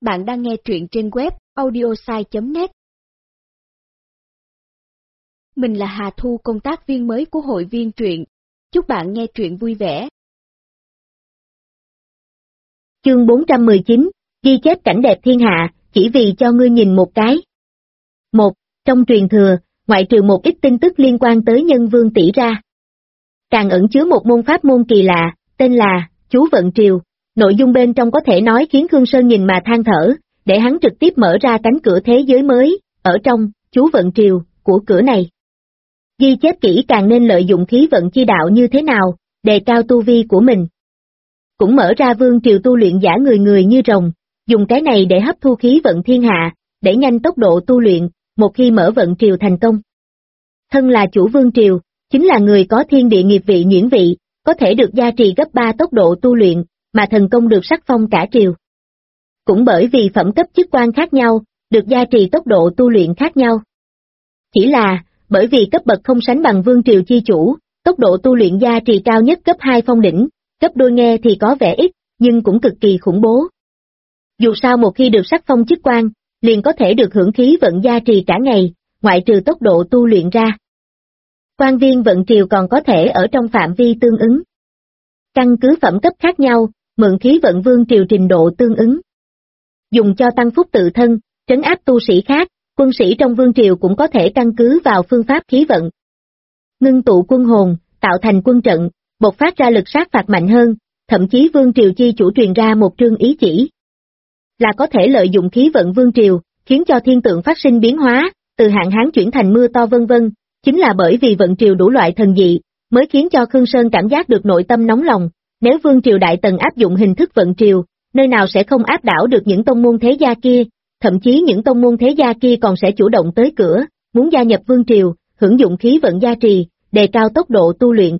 Bạn đang nghe truyện trên web audiosai.net. Mình là Hà Thu, công tác viên mới của hội viên truyện. Chúc bạn nghe truyện vui vẻ. Chương 419, ghi chép cảnh đẹp thiên hạ, chỉ vì cho ngươi nhìn một cái. 1. Trong truyền thừa, ngoại trừ một ít tin tức liên quan tới Nhân Vương tỷ ra, càng ẩn chứa một môn pháp môn kỳ lạ, tên là Chú Vận Triều. Nội dung bên trong có thể nói khiến Khương Sơn nhìn mà than thở, để hắn trực tiếp mở ra cánh cửa thế giới mới. Ở trong Chú Vận Triều của cửa này, ghi chép kỹ càng nên lợi dụng khí vận chi đạo như thế nào, đề cao tu vi của mình. Cũng mở ra vương triều tu luyện giả người như rồng, dùng cái này để hấp thu khí vận thiên hạ, để nhanh tốc độ tu luyện, một khi mở vận triều thành công. Thân là chủ vương triều, chính là người có thiên địa nghiệp vị nhuyễn vị, có thể được gia trì gấp 3 tốc độ tu luyện, mà thần công được sắc phong cả triều. Cũng bởi vì phẩm cấp chức quan khác nhau, được gia trì tốc độ tu luyện khác nhau. Chỉ là, bởi vì cấp bậc không sánh bằng vương triều chi chủ, tốc độ tu luyện gia trì cao nhất cấp 2 phong đỉnh, cấp đôi nghe thì có vẻ ít, nhưng cũng cực kỳ khủng bố. Dù sao một khi được sắc phong chức quan, liền có thể được hưởng khí vận gia trì cả ngày, ngoại trừ tốc độ tu luyện ra. Quan viên vận triều còn có thể ở trong phạm vi tương ứng. Căn cứ phẩm cấp khác nhau, mượn khí vận vương triều trình độ tương ứng. Dùng cho tăng phúc tự thân, trấn áp tu sĩ khác, quân sĩ trong vương triều cũng có thể căn cứ vào phương pháp khí vận. Ngưng tụ quân hồn, tạo thành quân trận, bộc phát ra lực sát phạt mạnh hơn, thậm chí vương triều chi chủ truyền ra một trương ý chỉ. Là có thể lợi dụng khí vận vương triều, khiến cho thiên tượng phát sinh biến hóa, từ hạn hán chuyển thành mưa to vân vân, chính là bởi vì vận triều đủ loại thần dị, mới khiến cho Khương Sơn cảm giác được nội tâm nóng lòng. Nếu vương triều đại tần áp dụng hình thức vận triều, nơi nào sẽ không áp đảo được những tông môn thế gia kia, thậm chí những tông môn thế gia kia còn sẽ chủ động tới cửa, muốn gia nhập vương triều, hưởng dụng khí vận gia trì, đề cao tốc độ tu luyện.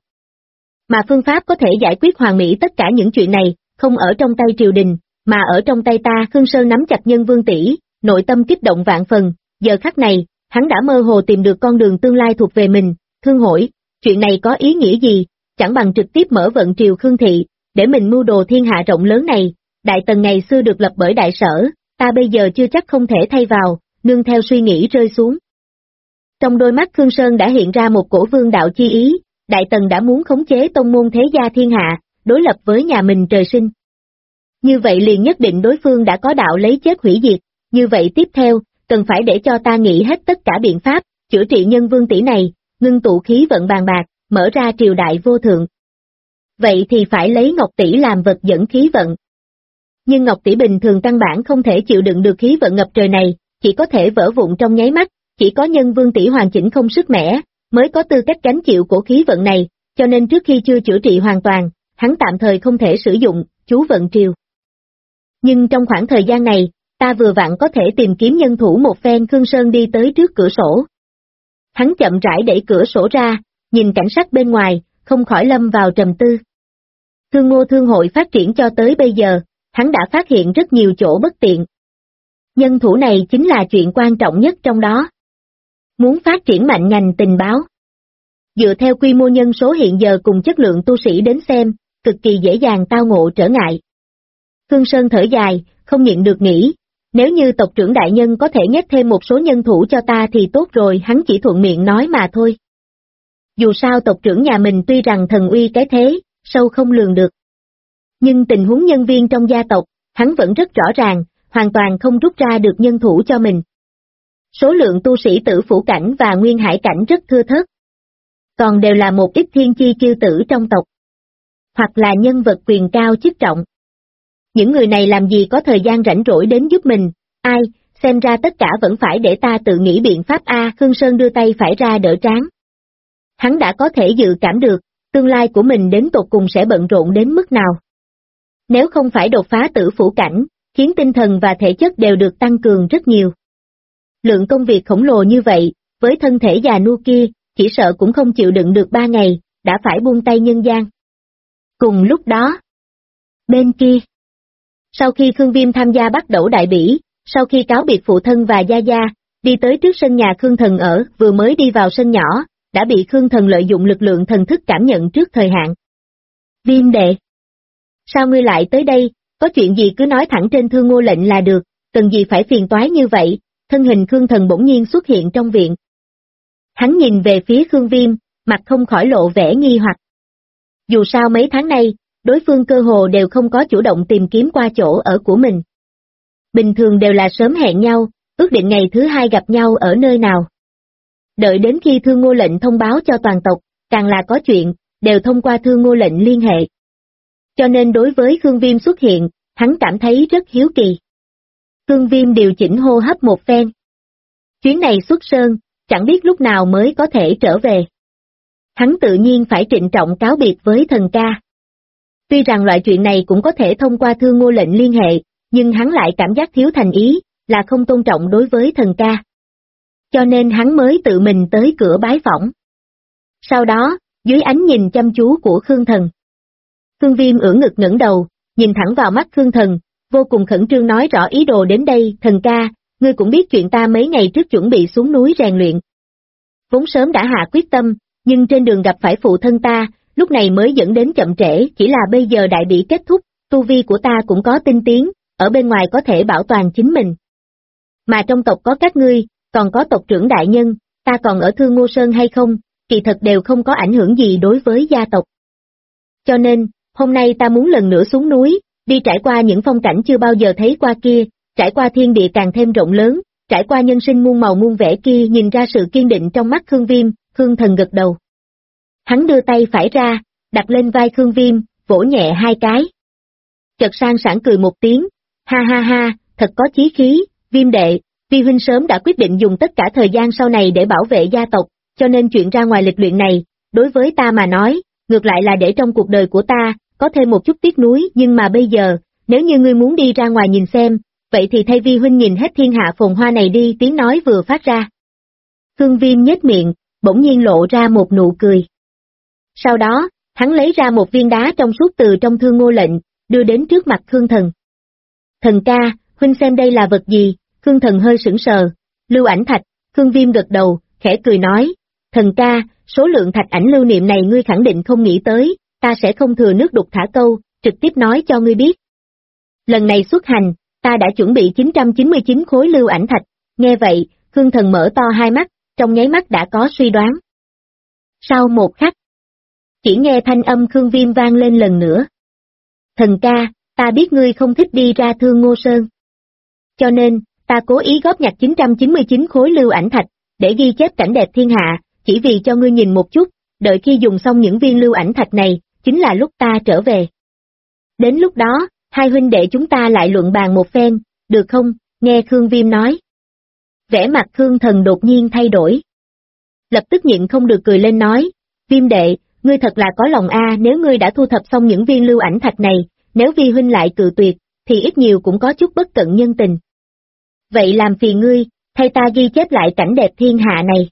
Mà phương pháp có thể giải quyết hoàn mỹ tất cả những chuyện này, không ở trong tay triều đình, mà ở trong tay ta. Khương Sơn nắm chặt Nhân Vương tỷ, nội tâm kích động vạn phần, giờ khắc này, hắn đã mơ hồ tìm được con đường tương lai thuộc về mình. Thương hỏi, chuyện này có ý nghĩa gì, chẳng bằng trực tiếp mở vận triều Khương thị, để mình mưu đồ thiên hạ rộng lớn này. Đại tần ngày xưa được lập bởi đại sở, ta bây giờ chưa chắc không thể thay vào, nương theo suy nghĩ rơi xuống. Trong đôi mắt Khương Sơn đã hiện ra một cổ vương đạo chi ý, đại tần đã muốn khống chế tông môn thế gia thiên hạ, đối lập với nhà mình trời sinh. Như vậy liền nhất định đối phương đã có đạo lấy chết hủy diệt, như vậy tiếp theo, cần phải để cho ta nghĩ hết tất cả biện pháp, chữa trị Nhân Vương tỷ này, ngưng tụ khí vận bàn bạc, mở ra triều đại vô thượng. Vậy thì phải lấy Ngọc tỷ làm vật dẫn khí vận. Nhưng Ngọc tỷ bình thường căn bản không thể chịu đựng được khí vận ngập trời này, chỉ có thể vỡ vụn trong nháy mắt, chỉ có Nhân Vương tỷ hoàn chỉnh không sức mẻ, mới có tư cách gánh chịu cổ khí vận này, cho nên trước khi chưa chữa trị hoàn toàn, hắn tạm thời không thể sử dụng chú vận triều. Nhưng trong khoảng thời gian này, ta vừa vặn có thể tìm kiếm nhân thủ một phen. Khương Sơn đi tới trước cửa sổ. Hắn chậm rãi đẩy cửa sổ ra, nhìn cảnh sắc bên ngoài, không khỏi lâm vào trầm tư. Thương Ngô Thương hội phát triển cho tới bây giờ, hắn đã phát hiện rất nhiều chỗ bất tiện. Nhân thủ này chính là chuyện quan trọng nhất trong đó. Muốn phát triển mạnh ngành tình báo, dựa theo quy mô nhân số hiện giờ cùng chất lượng tu sĩ đến xem, cực kỳ dễ dàng tao ngộ trở ngại. Khương Sơn thở dài, không nhịn được nghĩ, nếu như tộc trưởng đại nhân có thể nhét thêm một số nhân thủ cho ta thì tốt rồi. Hắn chỉ thuận miệng nói mà thôi. Dù sao tộc trưởng nhà mình tuy rằng thần uy cái thế, sâu không lường được. Nhưng tình huống nhân viên trong gia tộc, hắn vẫn rất rõ ràng, hoàn toàn không rút ra được nhân thủ cho mình. Số lượng tu sĩ Tử Phủ cảnh và Nguyên Hải cảnh rất thưa thớt. Còn đều là một ít thiên chi kiêu tử trong tộc, hoặc là nhân vật quyền cao chức trọng. Những người này làm gì có thời gian rảnh rỗi đến giúp mình, ai, xem ra tất cả vẫn phải để ta tự nghĩ biện pháp a. Khương Sơn đưa tay phải ra đỡ trán. Hắn đã có thể dự cảm được, tương lai của mình đến tột cùng sẽ bận rộn đến mức nào. Nếu không phải đột phá Tử Phủ cảnh, khiến tinh thần và thể chất đều được tăng cường rất nhiều. Lượng công việc khổng lồ như vậy, với thân thể già nua kia, chỉ sợ cũng không chịu đựng được 3 ngày, đã phải buông tay nhân gian. Cùng lúc đó, bên kia, sau khi Khương Viêm tham gia bắt đẩu đại bỉ, sau khi cáo biệt phụ thân và gia gia, đi tới trước sân nhà Khương Thần ở, vừa mới đi vào sân nhỏ, đã bị Khương Thần lợi dụng lực lượng thần thức cảm nhận trước thời hạn. Viêm đệ, sao ngươi lại tới đây, có chuyện gì cứ nói thẳng trên Thương Ngô lệnh là được. cần gì phải phiền toái như vậy, thân hình Khương Thần bỗng nhiên xuất hiện trong viện. Hắn nhìn về phía Khương Viêm, mặt không khỏi lộ vẻ nghi hoặc. Dù sao mấy tháng nay, đối phương cơ hồ đều không có chủ động tìm kiếm qua chỗ ở của mình. Bình thường đều là sớm hẹn nhau, ước định ngày thứ hai gặp nhau ở nơi nào. Đợi đến khi Thương Ngô lệnh thông báo cho toàn tộc, càng là có chuyện, đều thông qua Thương Ngô lệnh liên hệ. Cho nên đối với Khương Viêm xuất hiện, hắn cảm thấy rất hiếu kỳ. Khương Viêm điều chỉnh hô hấp một phen. Chuyến này xuất sơn, chẳng biết lúc nào mới có thể trở về. Hắn tự nhiên phải trịnh trọng cáo biệt với thần ca. Tuy rằng loại chuyện này cũng có thể thông qua Thương Ngô lệnh liên hệ, nhưng hắn lại cảm giác thiếu thành ý, là không tôn trọng đối với thần ca. Cho nên hắn mới tự mình tới cửa bái phỏng. Sau đó, dưới ánh nhìn chăm chú của Khương Thần, Khương Viêm ưỡn ngực ngẩng đầu, nhìn thẳng vào mắt Khương Thần, vô cùng khẩn trương nói rõ ý đồ đến đây. Thần ca, ngươi cũng biết chuyện ta mấy ngày trước chuẩn bị xuống núi rèn luyện. Vốn sớm đã hạ quyết tâm, nhưng trên đường gặp phải phụ thân ta, lúc này mới dẫn đến chậm trễ, chỉ là bây giờ đại bị kết thúc, tu vi của ta cũng có tinh tiến, ở bên ngoài có thể bảo toàn chính mình. Mà trong tộc có các ngươi, còn có tộc trưởng đại nhân, ta còn ở Thương Ngô Sơn hay không, kỳ thật đều không có ảnh hưởng gì đối với gia tộc. Cho nên, hôm nay ta muốn lần nữa xuống núi, đi trải qua những phong cảnh chưa bao giờ thấy qua kia, trải qua thiên địa càng thêm rộng lớn, trải qua nhân sinh muôn màu muôn vẻ kia. Nhìn ra sự kiên định trong mắt Khương Viêm, Khương Thần gật đầu. Hắn đưa tay phải ra, đặt lên vai Khương Viêm, vỗ nhẹ hai cái. Chợt sang sảng cười một tiếng, ha ha ha, thật có chí khí, Viêm đệ, Vi huynh sớm đã quyết định dùng tất cả thời gian sau này để bảo vệ gia tộc, cho nên chuyện ra ngoài lịch luyện này, đối với ta mà nói, ngược lại là để trong cuộc đời của ta, có thêm một chút tiếc nuối. Nhưng mà bây giờ, nếu như ngươi muốn đi ra ngoài nhìn xem, vậy thì thay Vi huynh nhìn hết thiên hạ phồn hoa này đi. Tiếng nói vừa phát ra, Khương Viêm nhếch miệng, bỗng nhiên lộ ra một nụ cười. Sau đó, hắn lấy ra một viên đá trong suốt từ trong Thương Ngô lệnh, đưa đến trước mặt Khương Thần. Thần ca, huynh xem đây là vật gì? Khương Thần hơi sững sờ. Lưu ảnh thạch. Khương Viêm gật đầu, khẽ cười nói, thần ca, số lượng thạch ảnh lưu niệm này ngươi khẳng định không nghĩ tới, ta sẽ không thừa nước đục thả câu, trực tiếp nói cho ngươi biết. Lần này xuất hành, ta đã chuẩn bị 999 khối lưu ảnh thạch. Nghe vậy, Khương Thần mở to hai mắt, trong nháy mắt đã có suy đoán. Sau một khắc, chỉ nghe thanh âm Khương Viêm vang lên lần nữa. Thần ca, ta biết ngươi không thích đi ra Thương Ngô Sơn. Cho nên, ta cố ý góp nhặt 999 khối lưu ảnh thạch, để ghi chép cảnh đẹp thiên hạ, chỉ vì cho ngươi nhìn một chút, đợi khi dùng xong những viên lưu ảnh thạch này, chính là lúc ta trở về. Đến lúc đó, hai huynh đệ chúng ta lại luận bàn một phen, được không? Nghe Khương Viêm nói. Vẻ mặt Khương Thần đột nhiên thay đổi. Lập tức nhịn không được cười lên nói, Viêm đệ, ngươi thật là có lòng a, nếu ngươi đã thu thập xong những viên lưu ảnh thạch này, nếu Vi huynh lại cự tuyệt, thì ít nhiều cũng có chút bất cận nhân tình. Vậy làm phiền ngươi, thay ta ghi chép lại cảnh đẹp thiên hạ này.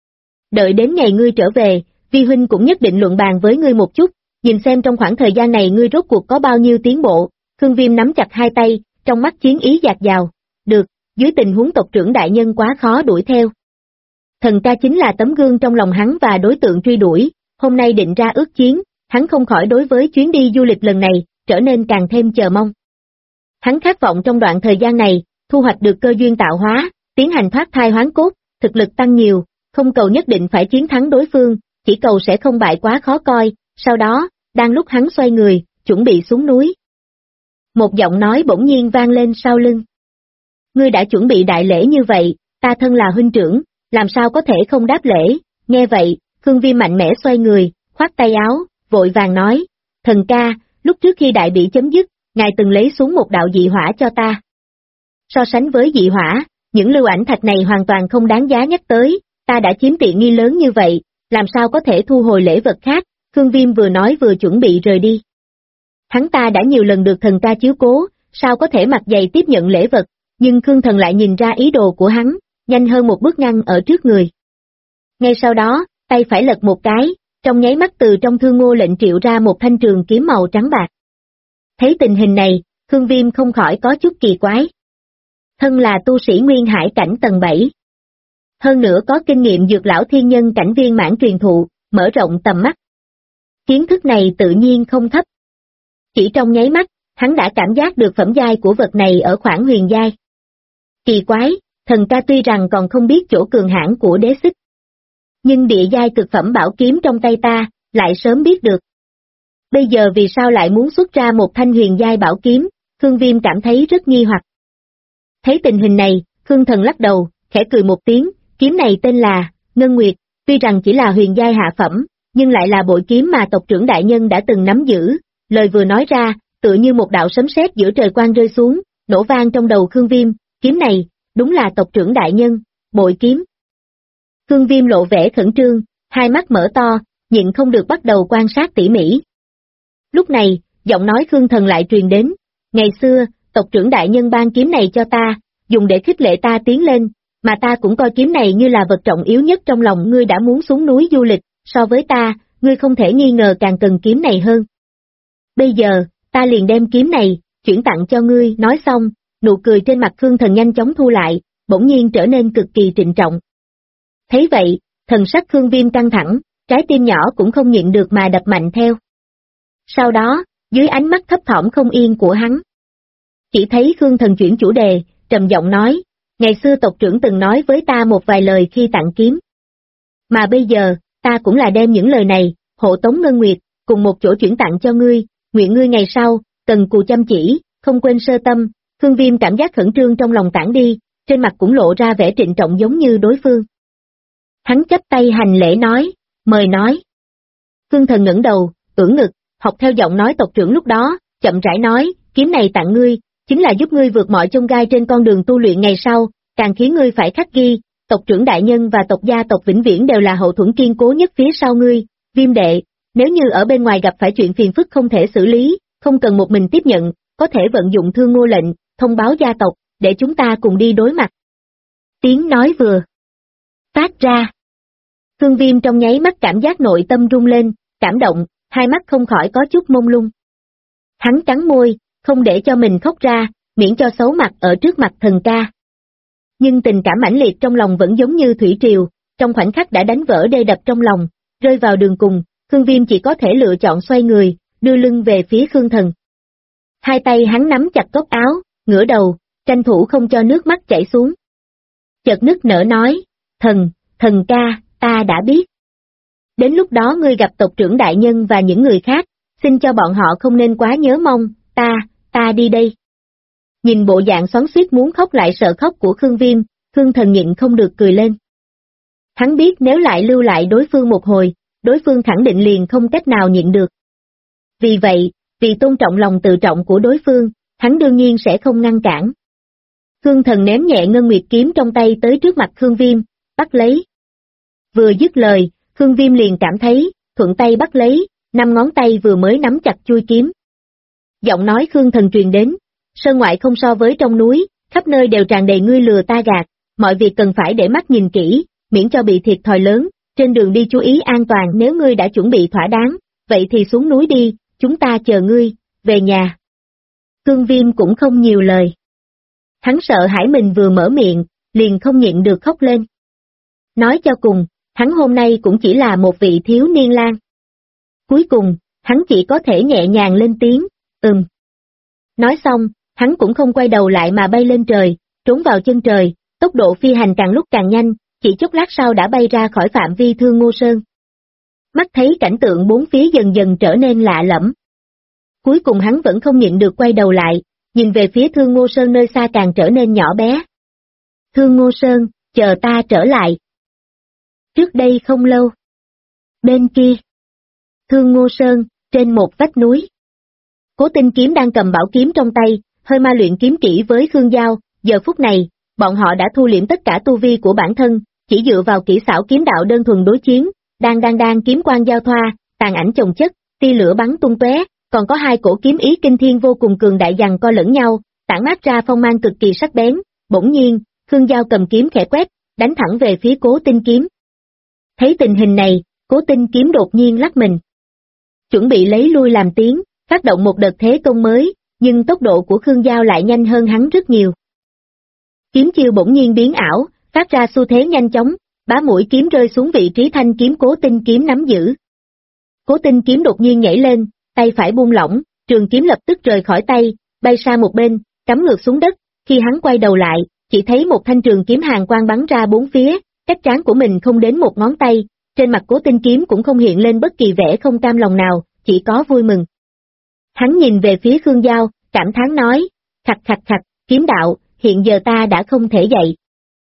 Đợi đến ngày ngươi trở về, Vi huynh cũng nhất định luận bàn với ngươi một chút, nhìn xem trong khoảng thời gian này ngươi rốt cuộc có bao nhiêu tiến bộ. Khương Viêm nắm chặt hai tay, trong mắt chiến ý dạt dào. Được, dưới tình huống tộc trưởng đại nhân quá khó đuổi theo. Thần ca chính là tấm gương trong lòng hắn và đối tượng truy đuổi, hôm nay định ra ước chiến, hắn không khỏi đối với chuyến đi du lịch lần này, trở nên càng thêm chờ mong. Hắn khát vọng trong đoạn thời gian này, thu hoạch được cơ duyên tạo hóa, tiến hành thoát thai hoán cốt, thực lực tăng nhiều, không cầu nhất định phải chiến thắng đối phương, chỉ cầu sẽ không bại quá khó coi. Sau đó, đang lúc hắn xoay người, chuẩn bị xuống núi. Một giọng nói bỗng nhiên vang lên sau lưng. Ngươi đã chuẩn bị đại lễ như vậy, ta thân là huynh trưởng, làm sao có thể không đáp lễ? Nghe vậy, Khương Viêm mạnh mẽ xoay người, khoát tay áo, vội vàng nói, thần ca, lúc trước khi đại bị chấm dứt, ngài từng lấy xuống một đạo dị hỏa cho ta. So sánh với dị hỏa, những lưu ảnh thạch này hoàn toàn không đáng giá nhắc tới, ta đã chiếm tiện nghi lớn như vậy, làm sao có thể thu hồi lễ vật khác? Khương Viêm vừa nói vừa chuẩn bị rời đi. Hắn ta đã nhiều lần được thần ca chiếu cố, sao có thể mặt dày tiếp nhận lễ vật, nhưng Khương Thần lại nhìn ra ý đồ của hắn, nhanh hơn một bước ngăn ở trước người. Ngay sau đó, tay phải lật một cái, trong nháy mắt từ trong Thương Ngô lệnh triệu ra một thanh trường kiếm màu trắng bạc. Thấy tình hình này, Khương Viêm không khỏi có chút kỳ quái. Thân là tu sĩ nguyên hải cảnh tầng 7. Hơn nữa có kinh nghiệm dược lão thiên nhân cảnh viên mãn truyền thụ, mở rộng tầm mắt. Kiến thức này tự nhiên không thấp. Chỉ trong nháy mắt, hắn đã cảm giác được phẩm giai của vật này ở khoảng huyền giai. Kỳ quái, thần ca tuy rằng còn không biết chỗ cường hãn của đế xích, nhưng địa giai cực phẩm bảo kiếm trong tay ta, lại sớm biết được. Bây giờ vì sao lại muốn xuất ra một thanh huyền giai bảo kiếm, Khương Viêm cảm thấy rất nghi hoặc. Thấy tình hình này, Khương Thần lắc đầu, khẽ cười một tiếng, kiếm này tên là Ngân Nguyệt, tuy rằng chỉ là huyền giai hạ phẩm, nhưng lại là bội kiếm mà tộc trưởng đại nhân đã từng nắm giữ, lời vừa nói ra, tựa như một đạo sấm sét giữa trời quang rơi xuống, nổ vang trong đầu Khương Viêm, kiếm này, đúng là tộc trưởng đại nhân, bội kiếm. Khương Viêm lộ vẻ khẩn trương, hai mắt mở to, nhịn không được bắt đầu quan sát tỉ mỉ. Lúc này, giọng nói Khương Thần lại truyền đến, ngày xưa, tộc trưởng đại nhân ban kiếm này cho ta, dùng để khích lệ ta tiến lên, mà ta cũng coi kiếm này như là vật trọng yếu nhất trong lòng ngươi đã muốn xuống núi du lịch, so với ta, ngươi không thể nghi ngờ càng cần kiếm này hơn. Bây giờ, ta liền đem kiếm này, chuyển tặng cho ngươi, nói xong, nụ cười trên mặt Khương Thần nhanh chóng thu lại, bỗng nhiên trở nên cực kỳ trịnh trọng. Thấy vậy, thần sắc Khương Viêm căng thẳng, trái tim nhỏ cũng không nhịn được mà đập mạnh theo. Sau đó, dưới ánh mắt thấp thỏm không yên của hắn, chỉ thấy Khương Thần chuyển chủ đề, trầm giọng nói, ngày xưa tộc trưởng từng nói với ta một vài lời khi tặng kiếm. Mà bây giờ, ta cũng là đem những lời này, hộ tống Ngân Nguyệt, cùng một chỗ chuyển tặng cho ngươi, nguyện ngươi ngày sau, cần cù chăm chỉ, không quên sơ tâm. Khương Viêm cảm giác khẩn trương trong lòng tản đi, trên mặt cũng lộ ra vẻ trịnh trọng giống như đối phương. Hắn chắp tay hành lễ nói, mời nói. Khương Thần ngẩng đầu, ưỡn ngực, học theo giọng nói tộc trưởng lúc đó, chậm rãi nói, kiếm này tặng ngươi, chính là giúp ngươi vượt mọi chông gai trên con đường tu luyện ngày sau, càng khiến ngươi phải khắc ghi, tộc trưởng đại nhân và tộc gia tộc vĩnh viễn đều là hậu thuẫn kiên cố nhất phía sau ngươi, Viêm đệ, nếu như ở bên ngoài gặp phải chuyện phiền phức không thể xử lý, không cần một mình tiếp nhận, có thể vận dụng Thương Ngô lệnh, thông báo gia tộc, để chúng ta cùng đi đối mặt. Tiếng nói vừa phát ra, Khương Viêm trong nháy mắt cảm giác nội tâm rung lên, cảm động, hai mắt không khỏi có chút mông lung. Hắn cắn môi, không để cho mình khóc ra, miễn cho xấu mặt ở trước mặt thần ca. Nhưng tình cảm mãnh liệt trong lòng vẫn giống như thủy triều, trong khoảnh khắc đã đánh vỡ đê đập trong lòng, rơi vào đường cùng, Khương Viêm chỉ có thể lựa chọn xoay người, đưa lưng về phía Khương Thần. Hai tay hắn nắm chặt cốc áo, ngửa đầu, tranh thủ không cho nước mắt chảy xuống. Chợt nức nở nói, thần ca, ta đã biết. Đến lúc đó ngươi gặp tộc trưởng đại nhân và những người khác, xin cho bọn họ không nên quá nhớ mong, ta đi đây. Nhìn bộ dạng xoắn xuýt muốn khóc lại sợ khóc của Khương Viêm, Khương Thần nhịn không được cười lên. Hắn biết nếu lại lưu lại đối phương một hồi, đối phương khẳng định liền không cách nào nhịn được. Vì vậy, vì tôn trọng lòng tự trọng của đối phương, hắn đương nhiên sẽ không ngăn cản. Khương Thần ném nhẹ Ngân Nguyệt kiếm trong tay tới trước mặt Khương Viêm, bắt lấy. Vừa dứt lời, Khương Viêm liền cảm thấy, thuận tay bắt lấy, 5 ngón tay vừa mới nắm chặt chuôi kiếm. Giọng nói Khương Thần truyền đến, sơn ngoại không so với trong núi, khắp nơi đều tràn đầy ngươi lừa ta gạt, mọi việc cần phải để mắt nhìn kỹ, miễn cho bị thiệt thòi lớn, trên đường đi chú ý an toàn nếu ngươi đã chuẩn bị thỏa đáng, vậy thì xuống núi đi, chúng ta chờ ngươi, về nhà. Khương Viêm cũng không nhiều lời. Hắn sợ hãi mình vừa mở miệng, liền không nhịn được khóc lên. Nói cho cùng, hắn hôm nay cũng chỉ là một vị thiếu niên lang. Cuối cùng, hắn chỉ có thể nhẹ nhàng lên tiếng, Nói xong, hắn cũng không quay đầu lại mà bay lên trời, trốn vào chân trời, tốc độ phi hành càng lúc càng nhanh, chỉ chốc lát sau đã bay ra khỏi phạm vi Thương Ngô Sơn. Mắt thấy cảnh tượng bốn phía dần dần trở nên lạ lẫm. Cuối cùng hắn vẫn không nhịn được quay đầu lại, nhìn về phía Thương Ngô Sơn nơi xa càng trở nên nhỏ bé. Thương Ngô Sơn, chờ ta trở lại. Trước đây không lâu. Bên kia. Thương Ngô Sơn, trên một vách núi. Cố Tinh Kiếm đang cầm bảo kiếm trong tay, hơi ma luyện kiếm kỹ với Khương Giao, giờ phút này, bọn họ đã thu liễm tất cả tu vi của bản thân, chỉ dựa vào kỹ xảo kiếm đạo đơn thuần đối chiến, đang kiếm quang giao thoa, tàn ảnh chồng chất, tia lửa bắn tung tóe, còn có hai cổ kiếm ý kinh thiên vô cùng cường đại giằng co lẫn nhau, tản mát ra phong mang cực kỳ sắc bén. Bỗng nhiên, Khương Giao cầm kiếm khẽ quét, đánh thẳng về phía Cố Tinh Kiếm. Thấy tình hình này, Cố Tinh Kiếm đột nhiên lắc mình, chuẩn bị lấy lui làm tiến, phát động một đợt thế công mới, nhưng tốc độ của Khương Giao lại nhanh hơn hắn rất nhiều. Kiếm chiêu bỗng nhiên biến ảo, phát ra xu thế nhanh chóng, bá mũi kiếm rơi xuống vị trí thanh kiếm Cố Tinh Kiếm nắm giữ. Cố Tinh Kiếm đột nhiên nhảy lên, tay phải buông lỏng, trường kiếm lập tức rời khỏi tay, bay sang một bên, cắm ngược xuống đất, khi hắn quay đầu lại, chỉ thấy một thanh trường kiếm hàn quang bắn ra bốn phía, cách trán của mình không đến một ngón tay, trên mặt Cố Tinh Kiếm cũng không hiện lên bất kỳ vẻ không cam lòng nào, chỉ có vui mừng. Hắn nhìn về phía Khương Giao, cảm thán nói, khạch khạch khạch, kiếm đạo, hiện giờ ta đã không thể dạy.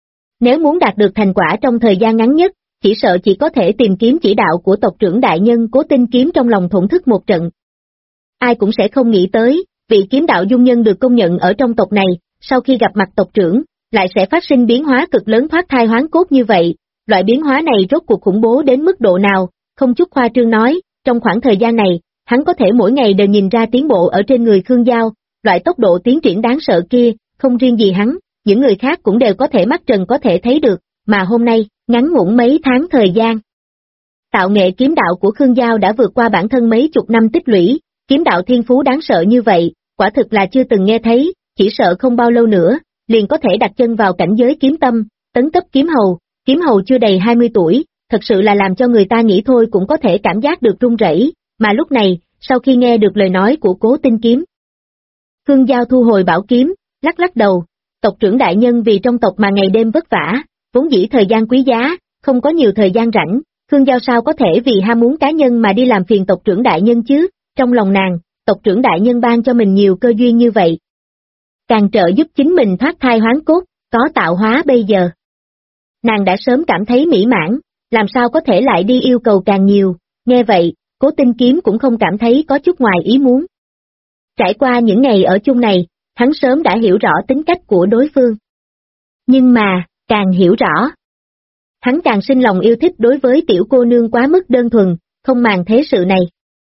Nếu muốn đạt được thành quả trong thời gian ngắn nhất, chỉ sợ chỉ có thể tìm kiếm chỉ đạo của tộc trưởng đại nhân. Cố Tinh Kiếm trong lòng thổn thức một trận. Ai cũng sẽ không nghĩ tới, vị kiếm đạo dung nhân được công nhận ở trong tộc này, sau khi gặp mặt tộc trưởng, lại sẽ phát sinh biến hóa cực lớn thoát thai hoán cốt như vậy. Loại biến hóa này rốt cuộc khủng bố đến mức độ nào, không chút khoa trương nói, trong khoảng thời gian này, hắn có thể mỗi ngày đều nhìn ra tiến bộ ở trên người Khương Giao, loại tốc độ tiến triển đáng sợ kia, không riêng gì hắn, những người khác cũng đều có thể mắt trần có thể thấy được, mà hôm nay, ngắn ngủn mấy tháng thời gian. Tạo nghệ kiếm đạo của Khương Giao đã vượt qua bản thân mấy chục năm tích lũy, kiếm đạo thiên phú đáng sợ như vậy, quả thực là chưa từng nghe thấy, chỉ sợ không bao lâu nữa, liền có thể đặt chân vào cảnh giới kiếm tâm, tấn cấp kiếm hầu chưa đầy 20 tuổi, thật sự là làm cho người ta nghĩ thôi cũng có thể cảm giác được run rẩy, mà lúc này, sau khi nghe được lời nói của Cố Tinh Kiếm, Khương Giao thu hồi bảo kiếm, lắc lắc đầu, tộc trưởng đại nhân vì trong tộc mà ngày đêm vất vả, vốn dĩ thời gian quý giá, không có nhiều thời gian rảnh, Khương Giao sao có thể vì ham muốn cá nhân mà đi làm phiền tộc trưởng đại nhân chứ, trong lòng nàng, tộc trưởng đại nhân ban cho mình nhiều cơ duyên như vậy. Càng trợ giúp chính mình thoát thai hoán cốt, có tạo hóa bây giờ. Nàng đã sớm cảm thấy mỹ mãn, làm sao có thể lại đi yêu cầu càng nhiều, nghe vậy, Cố Tinh Kiếm cũng không cảm thấy có chút ngoài ý muốn. Trải qua những ngày ở chung này, hắn sớm đã hiểu rõ tính cách của đối phương. Nhưng mà, càng hiểu rõ, hắn càng sinh lòng yêu thích đối với tiểu cô nương quá mức đơn thuần, không màng thế sự này.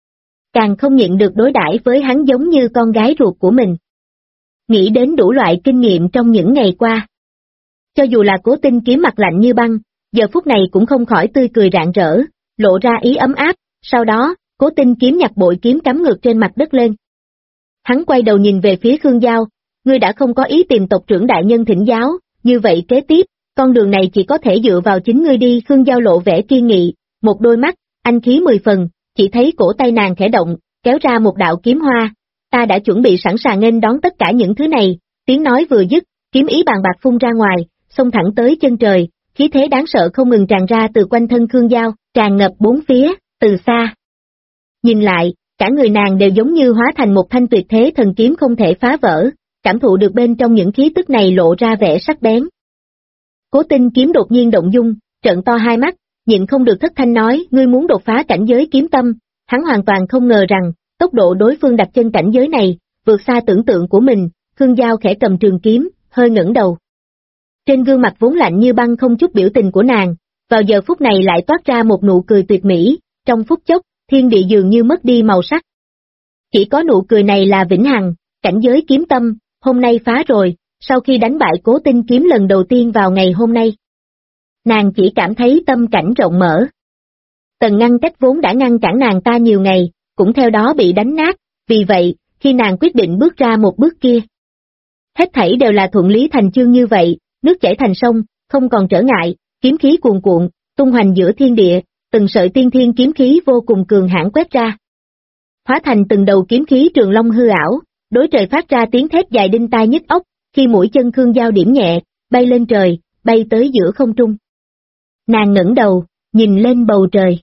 Càng không nhịn được đối đãi với hắn giống như con gái ruột của mình. Nghĩ đến đủ loại kinh nghiệm trong những ngày qua. Cho dù là Cố Tinh Kiếm mặt lạnh như băng, giờ phút này cũng không khỏi tươi cười rạng rỡ, lộ ra ý ấm áp, sau đó, Cố Tinh Kiếm nhặt bội kiếm cắm ngược trên mặt đất lên. Hắn quay đầu nhìn về phía Khương Giao, ngươi đã không có ý tìm tộc trưởng đại nhân thỉnh giáo, như vậy kế tiếp, con đường này chỉ có thể dựa vào chính ngươi đi. Khương Giao lộ vẻ kiên nghị, một đôi mắt, anh khí 10 phần, chỉ thấy cổ tay nàng khẽ động, kéo ra một đạo kiếm hoa, ta đã chuẩn bị sẵn sàng nghênh đón tất cả những thứ này, tiếng nói vừa dứt, kiếm ý bàn bạc phun ra ngoài, xông thẳng tới chân trời, khí thế đáng sợ không ngừng tràn ra từ quanh thân Khương Giao, tràn ngập bốn phía, từ xa. Nhìn lại, cả người nàng đều giống như hóa thành một thanh tuyệt thế thần kiếm không thể phá vỡ, cảm thụ được bên trong những khí tức này lộ ra vẻ sắc bén. Cố Tinh Kiếm đột nhiên động dung, trợn to hai mắt, nhịn không được thất thanh nói, ngươi muốn đột phá cảnh giới kiếm tâm, hắn hoàn toàn không ngờ rằng, tốc độ đối phương đặt chân cảnh giới này, vượt xa tưởng tượng của mình. Khương Giao khẽ cầm trường kiếm, hơi ngẩng đầu. Trên gương mặt vốn lạnh như băng không chút biểu tình của nàng, vào giờ phút này lại toát ra một nụ cười tuyệt mỹ, trong phút chốc, thiên địa dường như mất đi màu sắc. Chỉ có nụ cười này là vĩnh hằng, cảnh giới kiếm tâm, hôm nay phá rồi, sau khi đánh bại Cố Tinh Kiếm lần đầu tiên vào ngày hôm nay. Nàng chỉ cảm thấy tâm cảnh rộng mở. Tầng ngăn cách vốn đã ngăn cản nàng ta nhiều ngày, cũng theo đó bị đánh nát, vì vậy, khi nàng quyết định bước ra một bước kia. Hết thảy đều là thuận lý thành chương như vậy, nước chảy thành sông, không còn trở ngại, kiếm khí cuồn cuộn, tung hoành giữa thiên địa, từng sợi tiên thiên kiếm khí vô cùng cường hãn quét ra. Hóa thành từng đầu kiếm khí trường long hư ảo, đối trời phát ra tiếng thét dài đinh tai nhức óc, khi mũi chân Khương Giao điểm nhẹ, bay lên trời, bay tới giữa không trung. Nàng ngẩng đầu, nhìn lên bầu trời.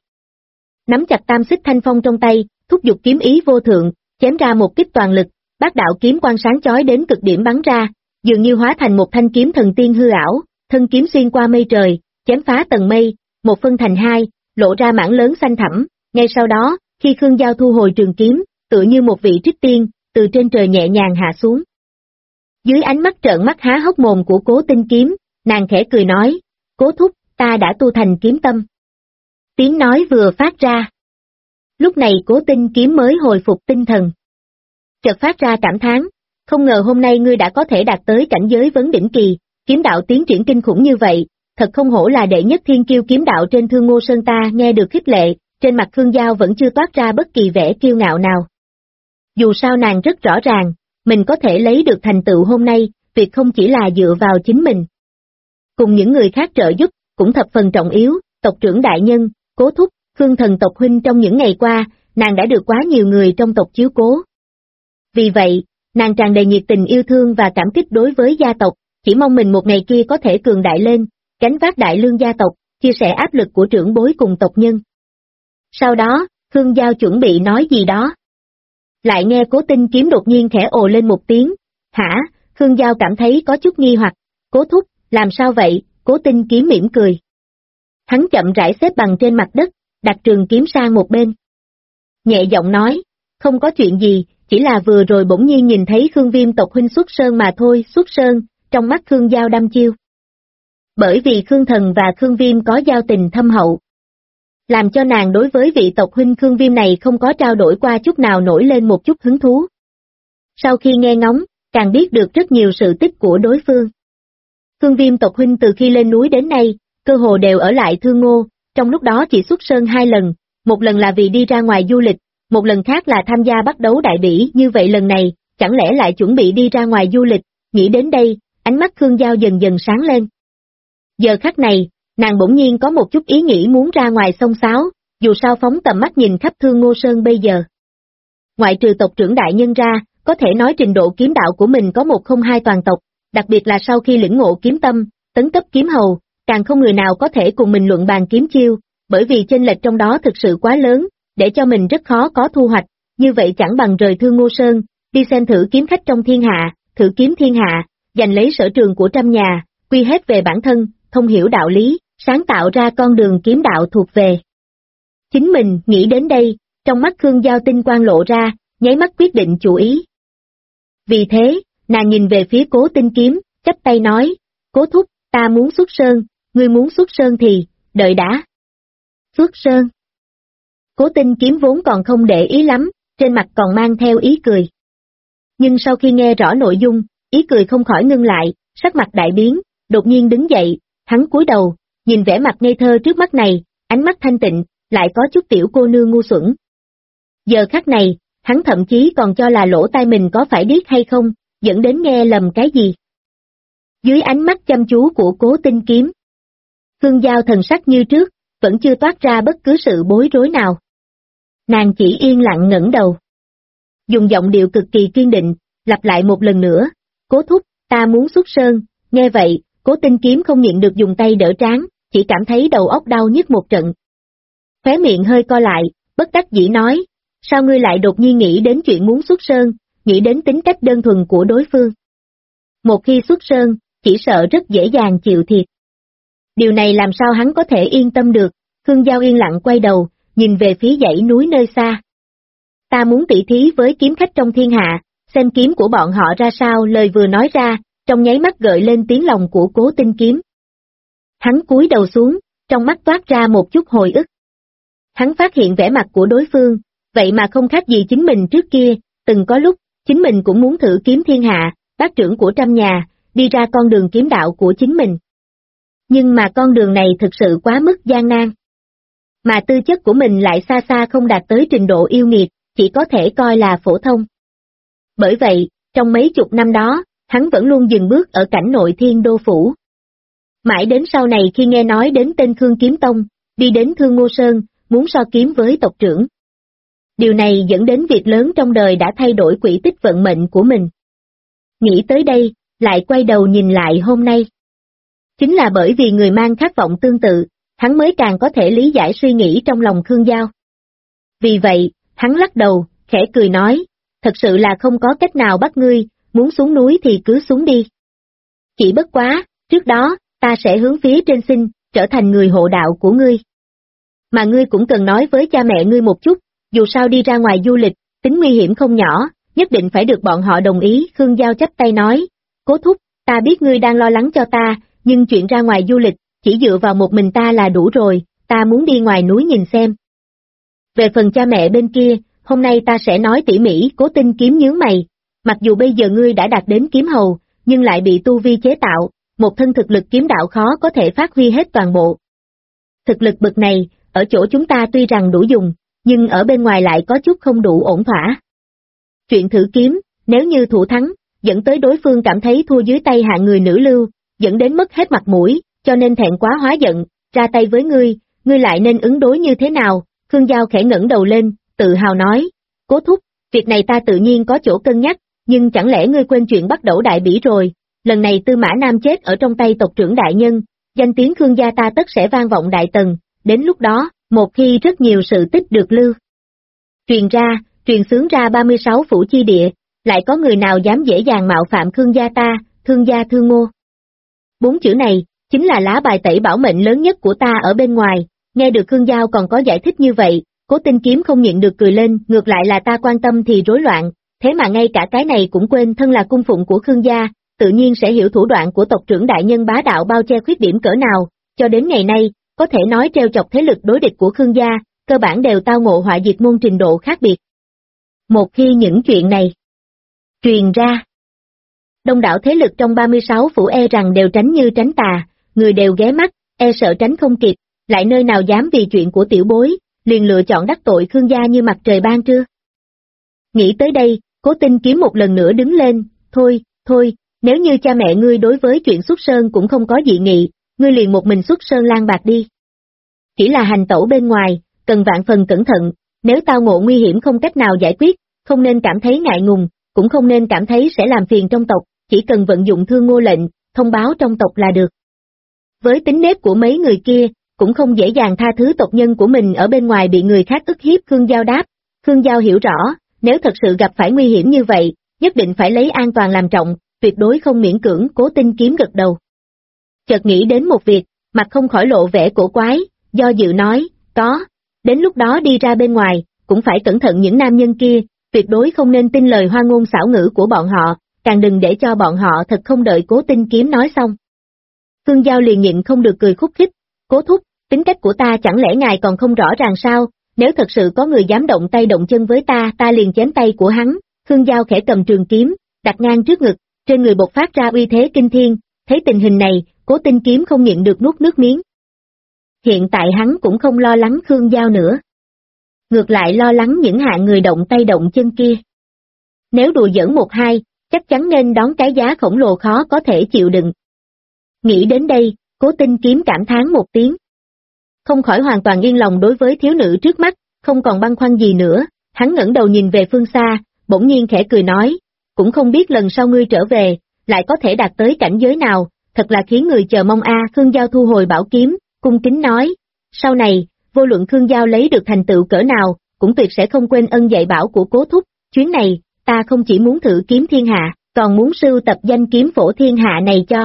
Nắm chặt tam xích thanh phong trong tay, thúc giục kiếm ý vô thượng, chém ra một kích toàn lực, bát đạo kiếm quang sáng chói đến cực điểm bắn ra, dường như hóa thành một thanh kiếm thần tiên hư ảo, thân kiếm xuyên qua mây trời, chém phá tầng mây, một phân thành hai, lộ ra mảng lớn xanh thẳm. Ngay sau đó, khi Khương Giao thu hồi trường kiếm, tựa như một vị trích tiên, từ trên trời nhẹ nhàng hạ xuống. Dưới ánh mắt trợn mắt há hốc mồm của Cố Tinh Kiếm, nàng khẽ cười nói, Cố thúc, ta đã tu thành kiếm tâm. Tiếng nói vừa phát ra. Lúc này Cố Tinh Kiếm mới hồi phục tinh thần. Chợt phát ra cảm thán, không ngờ hôm nay ngươi đã có thể đạt tới cảnh giới vấn đỉnh kỳ, kiếm đạo tiến triển kinh khủng như vậy, thật không hổ là đệ nhất thiên kiêu kiếm đạo trên Thương Ngô Sơn ta. Nghe được khích lệ, trên mặt Khương Giao vẫn chưa toát ra bất kỳ vẻ kiêu ngạo nào. Dù sao nàng rất rõ ràng, mình có thể lấy được thành tựu hôm nay, việc không chỉ là dựa vào chính mình. Cùng những người khác trợ giúp, cũng thập phần trọng yếu, tộc trưởng đại nhân, Cố thúc, Khương thần tộc huynh trong những ngày qua, nàng đã được quá nhiều người trong tộc chiếu cố. Vì vậy, nàng tràn đầy nhiệt tình yêu thương và cảm kích đối với gia tộc, chỉ mong mình một ngày kia có thể cường đại lên, gánh vác đại lương gia tộc, chia sẻ áp lực của trưởng bối cùng tộc nhân. Sau đó, Khương Giao chuẩn bị nói gì đó. Lại nghe Cố Tinh Kiếm đột nhiên khẽ ồ lên một tiếng, hả? Khương Giao cảm thấy có chút nghi hoặc, Cố thúc, làm sao vậy? Cố Tinh Kiếm mỉm cười. Hắn chậm rãi xếp bằng trên mặt đất, đặt trường kiếm sang một bên. Nhẹ giọng nói, không có chuyện gì, chỉ là vừa rồi bỗng nhiên nhìn thấy Khương Viêm tộc huynh xuất sơn mà thôi. Xuất sơn, trong mắt Khương Giao đăm chiêu. Bởi vì Khương Thần và Khương Viêm có giao tình thâm hậu, làm cho nàng đối với vị tộc huynh Khương Viêm này không có trao đổi qua chút nào nổi lên một chút hứng thú. Sau khi nghe ngóng, càng biết được rất nhiều sự tích của đối phương. Khương Viêm tộc huynh từ khi lên núi đến nay, cơ hồ đều ở lại Thương Ngô, trong lúc đó chỉ xuất sơn 2 lần, một lần là vì đi ra ngoài du lịch, một lần khác là tham gia bắt đấu đại bỉ. Như vậy lần này, chẳng lẽ lại chuẩn bị đi ra ngoài du lịch? Nghĩ đến đây, ánh mắt Khương Giao dần dần sáng lên. Giờ khắc này, nàng bỗng nhiên có một chút ý nghĩ muốn ra ngoài xông xáo, dù sao phóng tầm mắt nhìn khắp Thương Ngô Sơn bây giờ. Ngoại trừ tộc trưởng đại nhân ra, có thể nói trình độ kiếm đạo của mình có 102 toàn tộc, đặc biệt là sau khi lĩnh ngộ kiếm tâm, tấn cấp kiếm hầu, càng không người nào có thể cùng mình luận bàn kiếm chiêu, bởi vì chênh lệch trong đó thực sự quá lớn, để cho mình rất khó có thu hoạch, như vậy chẳng bằng rời Thương Ngô Sơn, đi xem thử kiếm khách trong thiên hạ, thử kiếm thiên hạ, giành lấy sở trường của trăm nhà, quy hết về bản thân, thông hiểu đạo lý, sáng tạo ra con đường kiếm đạo thuộc về chính mình. Nghĩ đến đây, trong mắt Khương Giao tinh quang lộ ra, nháy mắt quyết định chủ ý. Vì thế, nàng nhìn về phía Cố Tinh Kiếm, chắp tay nói, Cố thúc, ta muốn xuất sơn, ngươi muốn xuất sơn thì, đợi đã. Xuất sơn. Cố Tinh Kiếm vốn còn không để ý lắm, trên mặt còn mang theo ý cười. Nhưng sau khi nghe rõ nội dung, ý cười không khỏi ngưng lại, sắc mặt đại biến, đột nhiên đứng dậy, hắn cúi đầu, nhìn vẻ mặt ngây thơ trước mắt này, ánh mắt thanh tịnh, lại có chút tiểu cô nương ngu xuẩn. Giờ khắc này, hắn thậm chí còn cho là lỗ tai mình có phải điếc hay không, dẫn đến nghe lầm cái gì. Dưới ánh mắt chăm chú của Cố Tinh Kiếm, Khương Giao thần sắc như trước, vẫn chưa toát ra bất cứ sự bối rối nào. Nàng chỉ yên lặng ngẩng đầu, dùng giọng điệu cực kỳ kiên định, lặp lại một lần nữa, Cố thúc, ta muốn xuất sơn. Nghe vậy, Cố Tinh Kiếm không nhịn được dùng tay đỡ trán, chỉ cảm thấy đầu óc đau nhức một trận. Khóe miệng hơi co lại, bất đắc dĩ nói, sao ngươi lại đột nhiên nghĩ đến chuyện muốn xuất sơn, nghĩ đến tính cách đơn thuần của đối phương. Một khi xuất sơn, chỉ sợ rất dễ dàng chịu thiệt. Điều này làm sao hắn có thể yên tâm được. Khương Giao yên lặng quay đầu, nhìn về phía dãy núi nơi xa. Ta muốn tỉ thí với kiếm khách trong thiên hạ, xem kiếm của bọn họ ra sao. Lời vừa nói ra, trong nháy mắt gợi lên tiếng lòng của Cố Tinh Kiếm. Hắn cúi đầu xuống, trong mắt toát ra một chút hồi ức. Hắn phát hiện vẻ mặt của đối phương, vậy mà không khác gì chính mình trước kia, từng có lúc, chính mình cũng muốn thử kiếm thiên hạ, bát trưởng của trăm nhà, đi ra con đường kiếm đạo của chính mình. Nhưng mà con đường này thực sự quá mức gian nan. Mà tư chất của mình lại xa xa không đạt tới trình độ yêu nghiệt, chỉ có thể coi là phổ thông. Bởi vậy, trong mấy chục năm đó, hắn vẫn luôn dừng bước ở cảnh nội Thiên Đô Phủ. Mãi đến sau này khi nghe nói đến tên Khương Kiếm Tông, đi đến Thương Ngô Sơn, muốn so kiếm với tộc trưởng. Điều này dẫn đến việc lớn trong đời đã thay đổi quỹ tích vận mệnh của mình. Nghĩ tới đây, lại quay đầu nhìn lại hôm nay. Chính là bởi vì người mang khát vọng tương tự, hắn mới càng có thể lý giải suy nghĩ trong lòng Khương Giao. Vì vậy, hắn lắc đầu, khẽ cười nói, thật sự là không có cách nào bắt ngươi, muốn xuống núi thì cứ xuống đi. Chỉ bất quá, trước đó, ta sẽ hướng phía trên xin, trở thành người hộ đạo của ngươi. Mà ngươi cũng cần nói với cha mẹ ngươi một chút, dù sao đi ra ngoài du lịch, tính nguy hiểm không nhỏ, nhất định phải được bọn họ đồng ý. Khương Giao chắp tay nói, Cố thúc, ta biết ngươi đang lo lắng cho ta, nhưng chuyện ra ngoài du lịch, chỉ dựa vào một mình ta là đủ rồi, ta muốn đi ngoài núi nhìn xem. Về phần cha mẹ bên kia, hôm nay ta sẽ nói tỉ mỉ. Cố Tinh Kiếm nhướng mày, mặc dù bây giờ ngươi đã đạt đến kiếm hầu, nhưng lại bị tu vi chế tạo, một thân thực lực kiếm đạo khó có thể phát huy hết toàn bộ. Thực lực bậc này, ở chỗ chúng ta tuy rằng đủ dùng, nhưng ở bên ngoài lại có chút không đủ ổn thỏa. Chuyện thử kiếm, nếu như thủ thắng, dẫn tới đối phương cảm thấy thua dưới tay hạng người nữ lưu, dẫn đến mất hết mặt mũi, cho nên thẹn quá hóa giận, ra tay với ngươi lại nên ứng đối như thế nào? Khương Giao khẽ ngẩng đầu lên, tự hào nói, Cố thúc, việc này ta tự nhiên có chỗ cân nhắc, nhưng chẳng lẽ ngươi quên chuyện bắt đầu đại bỉ rồi? lần này Tư Mã Nam chết ở trong tay tộc trưởng đại nhân, danh tiếng Khương gia ta tất sẽ vang vọng Đại Tần, đến lúc đó, một khi rất nhiều sự tích được lưu truyền xướng ra 36 phủ chi địa, lại có người nào dám dễ dàng mạo phạm Khương gia ta, Khương gia Thương Ngô. 4 chữ này, chính là lá bài tẩy bảo mệnh lớn nhất của ta ở bên ngoài, nghe được Khương Giao còn có giải thích như vậy, Cố Tinh Kiếm không nhịn được cười lên, ngược lại là ta quan tâm thì rối loạn, thế mà ngay cả cái này cũng quên, thân là cung phụng của Khương gia, tự nhiên sẽ hiểu thủ đoạn của tộc trưởng đại nhân bá đạo bao che khuyết điểm cỡ nào, cho đến ngày nay, có thể nói trêu chọc thế lực đối địch của Khương gia, cơ bản đều tao ngộ họa diệt môn trình độ khác biệt. Một khi những chuyện này truyền ra, đông đảo thế lực trong 36 phủ e rằng đều tránh như tránh tà, người đều ghé mắt, e sợ tránh không kịp, lại nơi nào dám vì chuyện của tiểu bối, liền lựa chọn đắc tội Khương gia như mặt trời ban trưa. Nghĩ tới đây, Cố Tinh Kiếm một lần nữa đứng lên, thôi, nếu như cha mẹ ngươi đối với chuyện xuất sơn cũng không có dị nghị, ngươi liền một mình xuất sơn lang bạc đi. Chỉ là hành tẩu bên ngoài, cần vạn phần cẩn thận, nếu tao ngộ nguy hiểm không cách nào giải quyết, không nên cảm thấy ngại ngùng, cũng không nên cảm thấy sẽ làm phiền trong tộc, chỉ cần vận dụng Thương Ngô lệnh, thông báo trong tộc là được. Với tính nết của mấy người kia, cũng không dễ dàng tha thứ tộc nhân của mình ở bên ngoài bị người khác ức hiếp. Khương Giao đáp, Khương Giao hiểu rõ, nếu thật sự gặp phải nguy hiểm như vậy, nhất định phải lấy an toàn làm trọng, tuyệt đối không miễn cưỡng. Cố Tinh Kiếm gật đầu. Chợt nghĩ đến một việc, mặt không khỏi lộ vẻ cổ quái, do dự nói, có, đến lúc đó đi ra bên ngoài, cũng phải cẩn thận những nam nhân kia, tuyệt đối không nên tin lời hoa ngôn xảo ngữ của bọn họ, càng đừng để cho bọn họ thật không đợi Cố Tinh Kiếm nói xong. Khương Giao liền nhịn không được cười khúc khích, Cố thúc, tính cách của ta chẳng lẽ ngài còn không rõ ràng sao, nếu thật sự có người dám động tay động chân với ta liền chém tay của hắn. Khương Giao khẽ cầm trường kiếm, đặt ngang trước ngực, trên người bộc phát ra uy thế kinh thiên, thấy tình hình này, Cố Tinh Kiếm không nhịn được nuốt nước miếng. Hiện tại hắn cũng không lo lắng Khương Giao nữa, ngược lại lo lắng những hạng người động tay động chân kia. Nếu đùa giỡn một hai, chắc chắn nên đón cái giá khổng lồ khó có thể chịu đựng. Nghĩ đến đây, Cố Tinh Kiếm cảm thán một tiếng. Không khỏi hoàn toàn yên lòng đối với thiếu nữ trước mắt, không còn băn khoăn gì nữa, hắn ngẩng đầu nhìn về phương xa, bỗng nhiên khẽ cười nói, cũng không biết lần sau ngươi trở về, lại có thể đạt tới cảnh giới nào, thật là khiến người chờ mong a. Khương Giao thu hồi bảo kiếm, cung kính nói, sau này, vô luận Khương Giao lấy được thành tựu cỡ nào, cũng tuyệt sẽ không quên ân dạy bảo của Cố thúc, chuyến này, ta không chỉ muốn thử kiếm thiên hạ, còn muốn sưu tập danh kiếm phổ thiên hạ này cho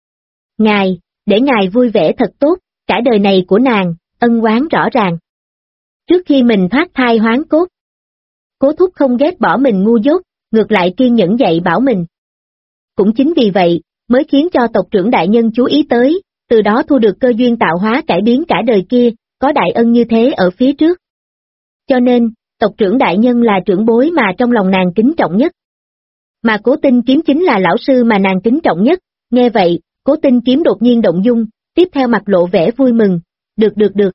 ngài, để ngài vui vẻ thật tốt, cả đời này của nàng, ân oán rõ ràng. Trước khi mình thoát thai hoán cốt, Cố thúc không ghét bỏ mình ngu dốt, ngược lại kiên nhẫn dạy bảo mình. Cũng chính vì vậy, mới khiến cho tộc trưởng đại nhân chú ý tới, từ đó thu được cơ duyên tạo hóa cải biến cả đời kia, có đại ân như thế ở phía trước. Cho nên, tộc trưởng đại nhân là trưởng bối mà trong lòng nàng kính trọng nhất. Mà Cố Tinh Kiếm chính là lão sư mà nàng kính trọng nhất, nghe vậy, Cố Tinh Kiếm đột nhiên động dung, tiếp theo mặt lộ vẻ vui mừng, được.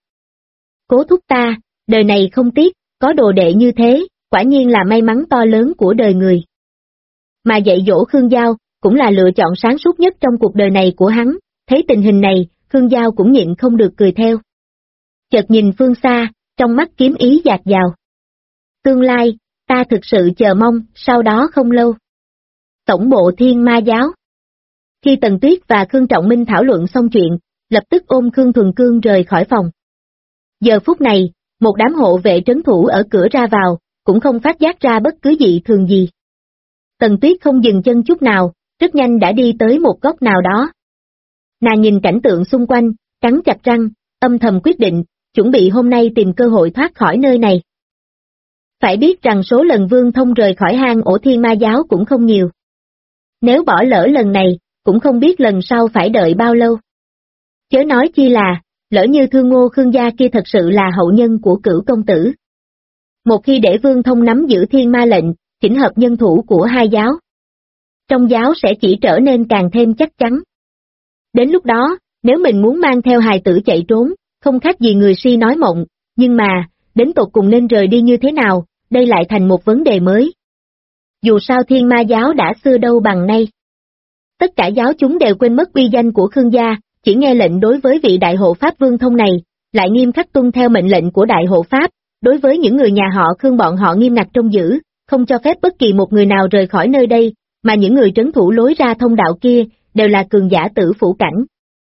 Cố thúc ta, đời này không tiếc, có đồ đệ như thế, quả nhiên là may mắn to lớn của đời người. Mà dạy dỗ Khương Giao, cũng là lựa chọn sáng suốt nhất trong cuộc đời này của hắn, thấy tình hình này, Khương Giao cũng nhịn không được cười theo. Chợt nhìn phương xa, trong mắt kiếm ý dạt dào. Tương lai, ta thực sự chờ mong, sau đó không lâu. Tổng bộ Thiên Ma Giáo. Khi Tần Tuyết và Khương Trọng Minh thảo luận xong chuyện, lập tức ôm Khương Thuần Cương rời khỏi phòng. Giờ phút này, một đám hộ vệ trấn thủ ở cửa ra vào, cũng không phát giác ra bất cứ dị thường gì. Tần Tuyết không dừng chân chút nào, rất nhanh đã đi tới một góc nào đó. Nàng nhìn cảnh tượng xung quanh, cắn chặt răng, âm thầm quyết định, chuẩn bị hôm nay tìm cơ hội thoát khỏi nơi này. Phải biết rằng số lần Vương Thông rời khỏi hang ổ Thiên Ma Giáo cũng không nhiều. Nếu bỏ lỡ lần này, cũng không biết lần sau phải đợi bao lâu. Chớ nói chi là, lỡ như Thương Ngô Khương gia kia thật sự là hậu nhân của Cửu công tử. Một khi để Vương Thông nắm giữ Thiên Ma lệnh, chỉnh hợp nhân thủ của hai giáo, trong giáo sẽ chỉ trở nên càng thêm chắc chắn. Đến lúc đó, nếu mình muốn mang theo hài tử chạy trốn, không khác gì người si nói mộng, nhưng mà, đến tột cùng nên rời đi như thế nào, đây lại thành một vấn đề mới. Dù sao Thiên Ma giáo đã xưa đâu bằng nay. Tất cả giáo chúng đều quên mất uy danh của Khương gia, chỉ nghe lệnh đối với vị đại hộ pháp Vương Thông này, lại nghiêm khắc tuân theo mệnh lệnh của đại hộ pháp, đối với những người nhà họ Khương bọn họ nghiêm ngặt trông giữ, không cho phép bất kỳ một người nào rời khỏi nơi đây, mà những người trấn thủ lối ra thông đạo kia, đều là cường giả tử phủ cảnh.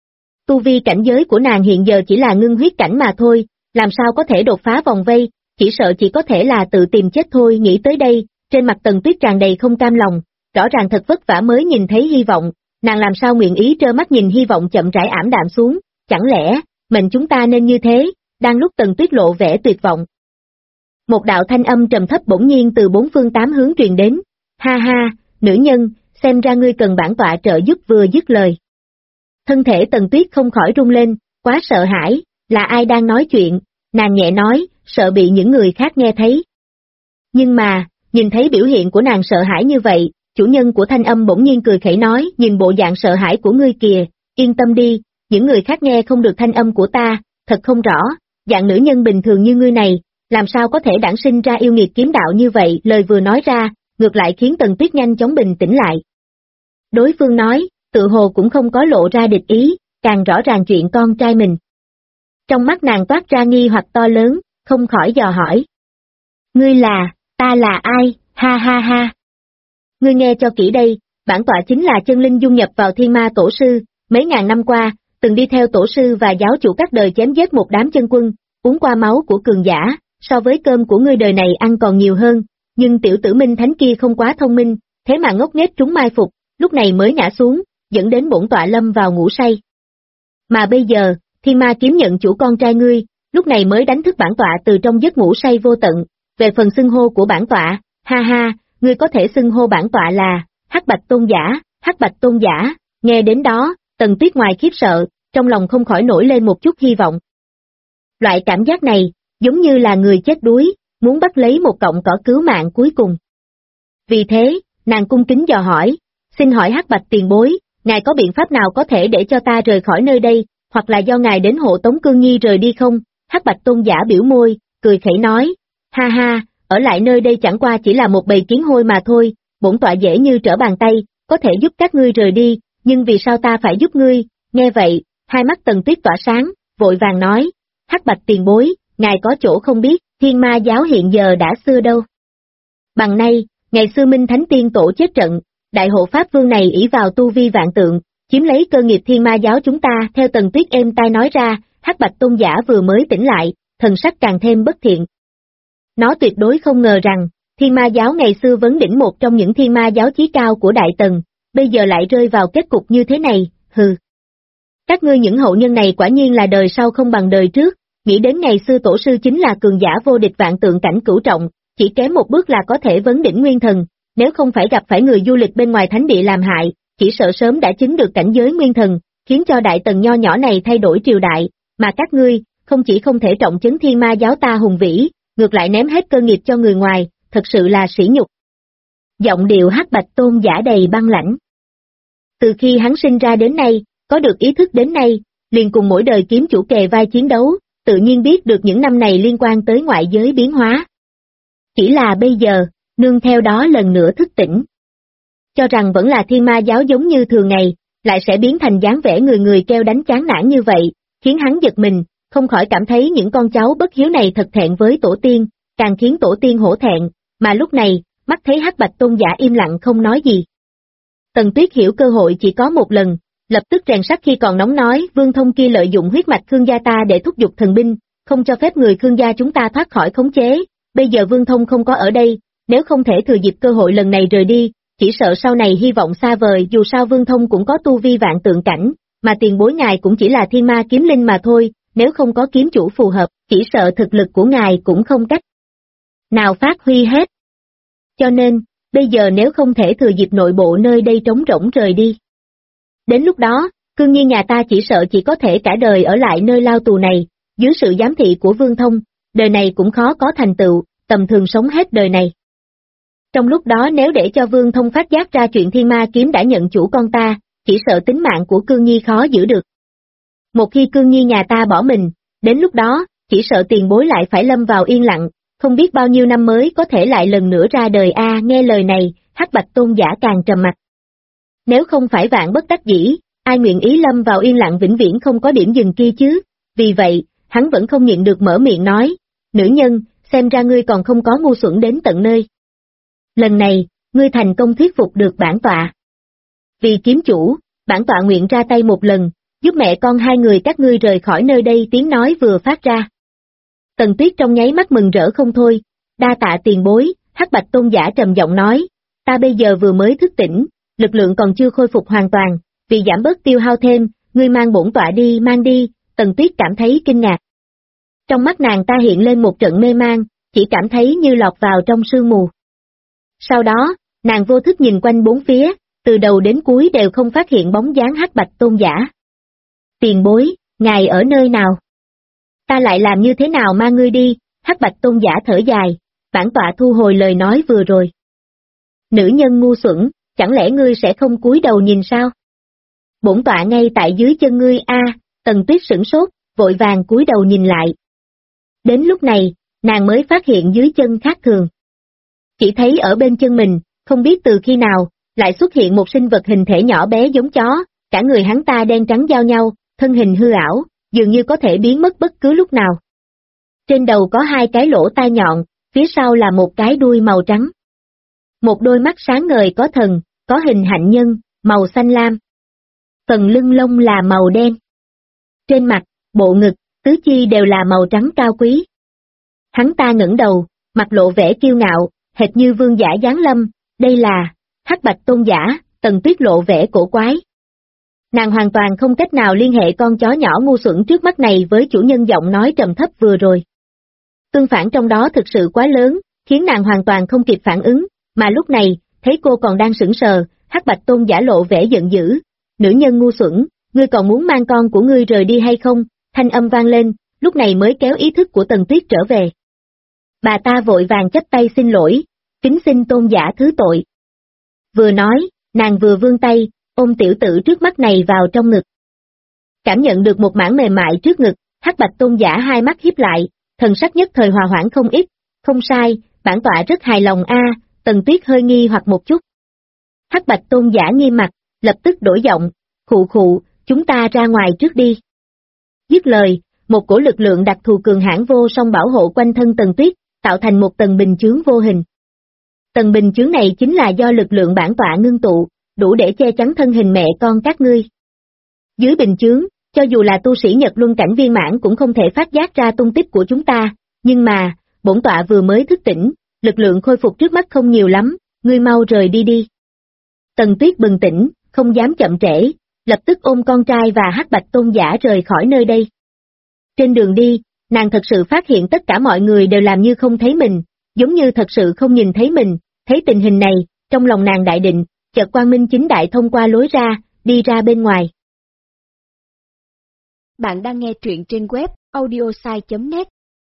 Tu vi cảnh giới của nàng hiện giờ chỉ là ngưng huyết cảnh mà thôi, làm sao có thể đột phá vòng vây, chỉ sợ chỉ có thể là tự tìm chết thôi. Nghĩ tới đây, trên mặt Tần Tuyết tràn đầy không cam lòng, rõ ràng thật vất vả mới nhìn thấy hy vọng, nàng làm sao nguyện ý trơ mắt nhìn hy vọng chậm rãi ảm đạm xuống, chẳng lẽ, mệnh chúng ta nên như thế? Đang lúc Tần Tuyết lộ vẻ tuyệt vọng. Một đạo thanh âm trầm thấp bỗng nhiên từ bốn phương tám hướng truyền đến, ha ha, nữ nhân, xem ra ngươi cần bản tọa trợ giúp. Vừa dứt lời. Thân thể Tần Tuyết không khỏi rung lên, quá sợ hãi, là ai đang nói chuyện, nàng nhẹ nói, sợ bị những người khác nghe thấy. Nhưng mà, nhìn thấy biểu hiện của nàng sợ hãi như vậy, chủ nhân của thanh âm bỗng nhiên cười khẩy nói, nhìn bộ dạng sợ hãi của ngươi kìa, yên tâm đi, những người khác nghe không được thanh âm của ta, thật không rõ, dạng nữ nhân bình thường như ngươi này, làm sao có thể đản sinh ra yêu nghiệt kiếm đạo như vậy. Lời vừa nói ra, ngược lại khiến Tần Tuyết nhanh chóng bình tĩnh lại. Đối phương nói, tự hồ cũng không có lộ ra địch ý, càng rõ ràng chuyện con trai mình. Trong mắt nàng toát ra nghi hoặc to lớn, không khỏi dò hỏi. Ngươi là, ta là ai, ha ha ha. Ngươi nghe cho kỹ đây, bản tọa chính là chân linh dung nhập vào Thiên Ma Tổ Sư, mấy ngàn năm qua, từng đi theo tổ sư và giáo chủ các đời chém giết một đám chân quân, uống qua máu của cường giả, so với cơm của ngươi đời này ăn còn nhiều hơn, nhưng tiểu tử Minh Thánh kia không quá thông minh, thế mà ngốc nghếch trúng mai phục, lúc này mới ngã xuống, dẫn đến bổn tọa lâm vào ngủ say. Mà bây giờ, Thiên Ma kiếm nhận chủ con trai ngươi, lúc này mới đánh thức bản tọa từ trong giấc ngủ say vô tận. Về phần xưng hô của bản tọa, ha ha, ngươi có thể xưng hô bản tọa là Hắc Bạch Tôn Giả. Hắc Bạch Tôn Giả. Nghe đến đó, Tần Tuyết ngoài khiếp sợ, trong lòng không khỏi nổi lên một chút hy vọng. Loại cảm giác này, giống như là người chết đuối, muốn bắt lấy một cọng cỏ cứu mạng cuối cùng. Vì thế, nàng cung kính dò hỏi, xin hỏi Hắc Bạch tiền bối, ngài có biện pháp nào có thể để cho ta rời khỏi nơi đây, hoặc là do ngài đến hộ tống Cương Nhi rời đi không? Hắc Bạch Tôn Giả biểu môi, cười khẩy nói, ha ha, ở lại nơi đây chẳng qua chỉ là một bầy kiến hôi mà thôi, bổn tọa dễ như trở bàn tay, có thể giúp các ngươi rời đi, nhưng vì sao ta phải giúp ngươi? Nghe vậy, hai mắt Tần Tuyết tỏa sáng, vội vàng nói, Hắc Bạch tiền bối, ngài có chỗ không biết, Thiên Ma giáo hiện giờ đã xưa đâu. Bằng nay, ngày xưa Minh Thánh Tiên Tổ chết trận, đại hộ Pháp Vương này ỷ vào tu vi vạn tượng, chiếm lấy cơ nghiệp Thiên Ma giáo chúng ta. Theo Tần Tuyết êm tai nói ra, Hắc Bạch Tôn Giả vừa mới tỉnh lại, thần sắc càng thêm bất thiện. Nó tuyệt đối không ngờ rằng, Thiên Ma giáo ngày xưa vấn đỉnh một trong những thiên ma giáo chí cao của Đại Tần, bây giờ lại rơi vào kết cục như thế này, hừ. Các ngươi những hậu nhân này quả nhiên là đời sau không bằng đời trước, nghĩ đến ngày xưa tổ sư chính là cường giả vô địch vạn tượng cảnh cửu trọng, chỉ kém một bước là có thể vấn đỉnh nguyên thần, nếu không phải gặp phải người du lịch bên ngoài thánh địa làm hại, chỉ sợ sớm đã chứng được cảnh giới nguyên thần, khiến cho Đại Tần nho nhỏ này thay đổi triều đại, mà các ngươi, không chỉ không thể trọng trấn Thiên Ma giáo ta hùng vĩ, ngược lại ném hết cơ nghiệp cho người ngoài, thật sự là sỉ nhục. Giọng điệu Hắc Bạch Tôn Giả đầy băng lãnh. Từ khi hắn sinh ra đến nay, có được ý thức đến nay, liền cùng mỗi đời kiếm chủ kề vai chiến đấu, tự nhiên biết được những năm này liên quan tới ngoại giới biến hóa. Chỉ là bây giờ, nương theo đó lần nữa thức tỉnh. Cho rằng vẫn là Thiên Ma giáo giống như thường ngày, lại sẽ biến thành dáng vẻ người người kêu đánh chán nản như vậy, khiến hắn giật mình, không khỏi cảm thấy những con cháu bất hiếu này thật thẹn với tổ tiên, càng khiến tổ tiên hổ thẹn, mà lúc này, mắt thấy Hắc Bạch Tôn Giả im lặng không nói gì. Tần Tuyết hiểu cơ hội chỉ có một lần, lập tức rèn sắt khi còn nóng nói, Vương Thông kia lợi dụng huyết mạch Khương gia ta để thúc giục thần binh, không cho phép người Khương gia chúng ta thoát khỏi khống chế, bây giờ Vương Thông không có ở đây, nếu không thể thừa dịp cơ hội lần này rời đi, chỉ sợ sau này hy vọng xa vời. Dù sao Vương Thông cũng có tu vi vạn tượng cảnh, mà tiền bối ngài cũng chỉ là thiên ma kiếm linh mà thôi, nếu không có kiếm chủ phù hợp, chỉ sợ thực lực của ngài cũng không cách nào phát huy hết. Cho nên, bây giờ nếu không thể thừa dịp nội bộ nơi đây trống rỗng rời đi. Đến lúc đó, Cương Nhi nhà ta chỉ sợ chỉ có thể cả đời ở lại nơi lao tù này, dưới sự giám thị của Vương Thông, đời này cũng khó có thành tựu, tầm thường sống hết đời này. Trong lúc đó nếu để cho Vương Thông phát giác ra chuyện Thiên Ma kiếm đã nhận chủ con ta, chỉ sợ tính mạng của Cương Nhi khó giữ được. Một khi Cương Nhi nhà ta bỏ mình, đến lúc đó, chỉ sợ tiền bối lại phải lâm vào yên lặng, không biết bao nhiêu năm mới có thể lại lần nữa ra đời a. Nghe lời này, Hắc Bạch Tôn Giả càng trầm mặc. Nếu không phải vạn bất đắc dĩ, ai nguyện ý lâm vào yên lặng vĩnh viễn không có điểm dừng kia chứ, vì vậy, hắn vẫn không nhịn được mở miệng nói, nữ nhân, xem ra ngươi còn không có ngu xuẩn đến tận nơi. Lần này, ngươi thành công thuyết phục được bản tọa. Vì kiếm chủ, bản tọa nguyện ra tay một lần, giúp mẹ con hai người các ngươi rời khỏi nơi đây. Tiếng nói vừa phát ra. Tần Tuyết trong nháy mắt mừng rỡ không thôi, đa tạ tiền bối. Hắc Bạch Tôn giả trầm giọng nói, ta bây giờ vừa mới thức tỉnh, lực lượng còn chưa khôi phục hoàn toàn, vì giảm bớt tiêu hao thêm, ngươi mang bổn tọa đi. Mang đi. Tần Tuyết cảm thấy kinh ngạc. Trong mắt nàng ta hiện lên một trận mê mang, chỉ cảm thấy như lọt vào trong sương mù. Sau đó, nàng vô thức nhìn quanh bốn phía, từ đầu đến cuối đều không phát hiện bóng dáng Hắc Bạch Tôn giả. Tiền bối, ngài ở nơi nào? Ta lại làm như thế nào mang ngươi đi? Hắc Bạch Tôn giả thở dài, bản tọa thu hồi lời nói vừa rồi. Nữ nhân ngu xuẩn, chẳng lẽ ngươi sẽ không cúi đầu nhìn sao? Bổn tọa ngay tại dưới chân ngươi a. Tần Tuyết sửng sốt, vội vàng cúi đầu nhìn lại. Đến lúc này, nàng mới phát hiện dưới chân khác thường. Chỉ thấy ở bên chân mình, không biết từ khi nào, lại xuất hiện một sinh vật hình thể nhỏ bé giống chó, cả người hắn ta đen trắng giao nhau, thân hình hư ảo, dường như có thể biến mất bất cứ lúc nào. Trên đầu có hai cái lỗ tai nhọn, phía sau là một cái đuôi màu trắng. Một đôi mắt sáng ngời có thần, có hình hạnh nhân, màu xanh lam. Phần lưng lông là màu đen. Trên mặt, bộ ngực, tứ chi đều là màu trắng cao quý. Hắn ta ngẩng đầu, mặt lộ vẻ kiêu ngạo, hệt như vương giả giáng lâm. Đây là Hắc Bạch Tôn giả. Tần Tuyết lộ vẻ cổ quái. Nàng hoàn toàn không cách nào liên hệ con chó nhỏ ngu xuẩn trước mắt này với chủ nhân giọng nói trầm thấp vừa rồi. Tương phản trong đó thực sự quá lớn, khiến nàng hoàn toàn không kịp phản ứng, mà lúc này, thấy cô còn đang sững sờ, Hắc Bạch Tôn giả lộ vẻ giận dữ. Nữ nhân ngu xuẩn, ngươi còn muốn mang con của ngươi rời đi hay không? Thanh âm vang lên, lúc này mới kéo ý thức của Tần Tuyết trở về. Bà ta vội vàng chắp tay xin lỗi, kính xin tôn giả thứ tội. Vừa nói, nàng vừa vươn tay, ôm tiểu tử trước mắt này vào trong ngực. Cảm nhận được một mảng mềm mại trước ngực, Hắc Bạch Tôn giả hai mắt híp lại, thần sắc nhất thời hòa hoãn không ít. Không sai, bản tọa rất hài lòng a. Tần Tuyết hơi nghi hoặc một chút. Hắc Bạch Tôn giả nghiêm mặt, lập tức đổi giọng, khụ khụ, chúng ta ra ngoài trước đi. Dứt lời, một cổ lực lượng đặc thù cường hãn vô song bảo hộ quanh thân Tần Tuyết, tạo thành một tầng bình chướng vô hình. Tầng bình chướng này chính là do lực lượng bản tọa ngưng tụ, đủ để che chắn thân hình mẹ con các ngươi. Dưới bình chướng, cho dù là tu sĩ Nhật Luân cảnh viên mãn cũng không thể phát giác ra tung tích của chúng ta, nhưng mà, bổn tọa vừa mới thức tỉnh, lực lượng khôi phục trước mắt không nhiều lắm, ngươi mau rời đi đi. Tần Tuyết bừng tỉnh, không dám chậm trễ, lập tức ôm con trai và Hắc Bạch Tôn giả rời khỏi nơi đây. Trên đường đi, nàng thật sự phát hiện tất cả mọi người đều làm như không thấy mình, giống như thật sự không nhìn thấy mình. Thấy tình hình này, trong lòng nàng đại định, chợt quang minh chính đại thông qua lối ra, đi ra bên ngoài. Bạn đang nghe truyện trên web audiosai.net.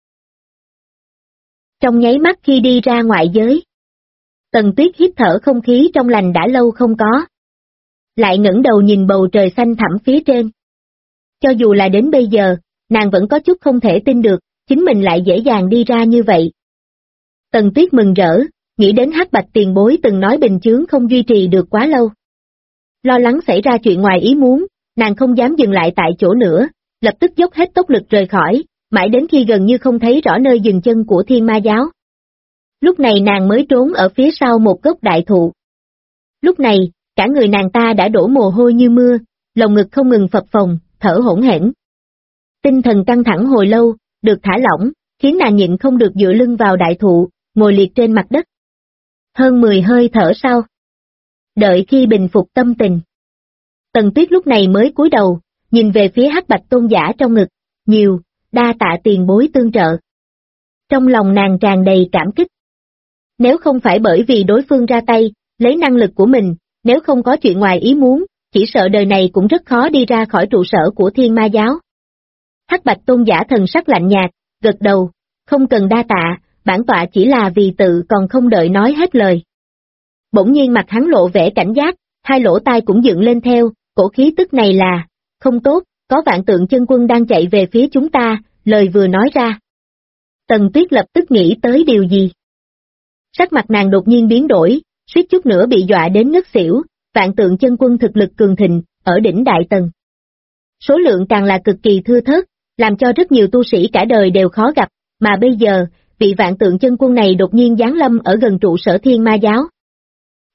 Trong nháy mắt khi đi ra ngoại giới, Tần Tuyết hít thở không khí trong lành đã lâu không có. Lại ngẩng đầu nhìn bầu trời xanh thẳm phía trên. Cho dù là đến bây giờ, nàng vẫn có chút không thể tin được, chính mình lại dễ dàng đi ra như vậy. Tần Tuyết mừng rỡ, nghĩ đến Hắc Bạch tiền bối từng nói bình chướng không duy trì được quá lâu. Lo lắng xảy ra chuyện ngoài ý muốn, nàng không dám dừng lại tại chỗ nữa, lập tức dốc hết tốc lực rời khỏi, mãi đến khi gần như không thấy rõ nơi dừng chân của Thiên Ma giáo. Lúc này nàng mới trốn ở phía sau một gốc đại thụ. Lúc này, cả người nàng ta đã đổ mồ hôi như mưa, lồng ngực không ngừng phập phồng, thở hổn hển. Tinh thần căng thẳng hồi lâu, được thả lỏng, khiến nàng nhịn không được dựa lưng vào đại thụ, ngồi liệt trên mặt đất. Hơn 10 hơi thở sau. Đợi khi bình phục tâm tình. Tần Tuyết lúc này mới cúi đầu, nhìn về phía Hắc Bạch Tôn giả trong ngực, nhiều, đa tạ tiền bối tương trợ. Trong lòng nàng tràn đầy cảm kích. Nếu không phải bởi vì đối phương ra tay, lấy năng lực của mình, nếu không có chuyện ngoài ý muốn, chỉ sợ đời này cũng rất khó đi ra khỏi trụ sở của Thiên Ma giáo. Hắc Bạch Tôn giả thần sắc lạnh nhạt, gật đầu, không cần đa tạ, bản tọa chỉ là vì tự còn không đợi nói hết lời. Bỗng nhiên mặt hắn lộ vẻ cảnh giác, hai lỗ tai cũng dựng lên theo, cổ khí tức này là, không tốt, có Vạn Tượng Chân Quân đang chạy về phía chúng ta, lời vừa nói ra. Tần Tuyết lập tức nghĩ tới điều gì. Sắc mặt nàng đột nhiên biến đổi, suýt chút nữa bị dọa đến ngất xỉu, Vạn Tượng Chân Quân thực lực cường thịnh, ở đỉnh đại tầng. Số lượng càng là cực kỳ thưa thớt, làm cho rất nhiều tu sĩ cả đời đều khó gặp, mà bây giờ, vị Vạn Tượng Chân Quân này đột nhiên giáng lâm ở gần trụ sở Thiên Ma giáo.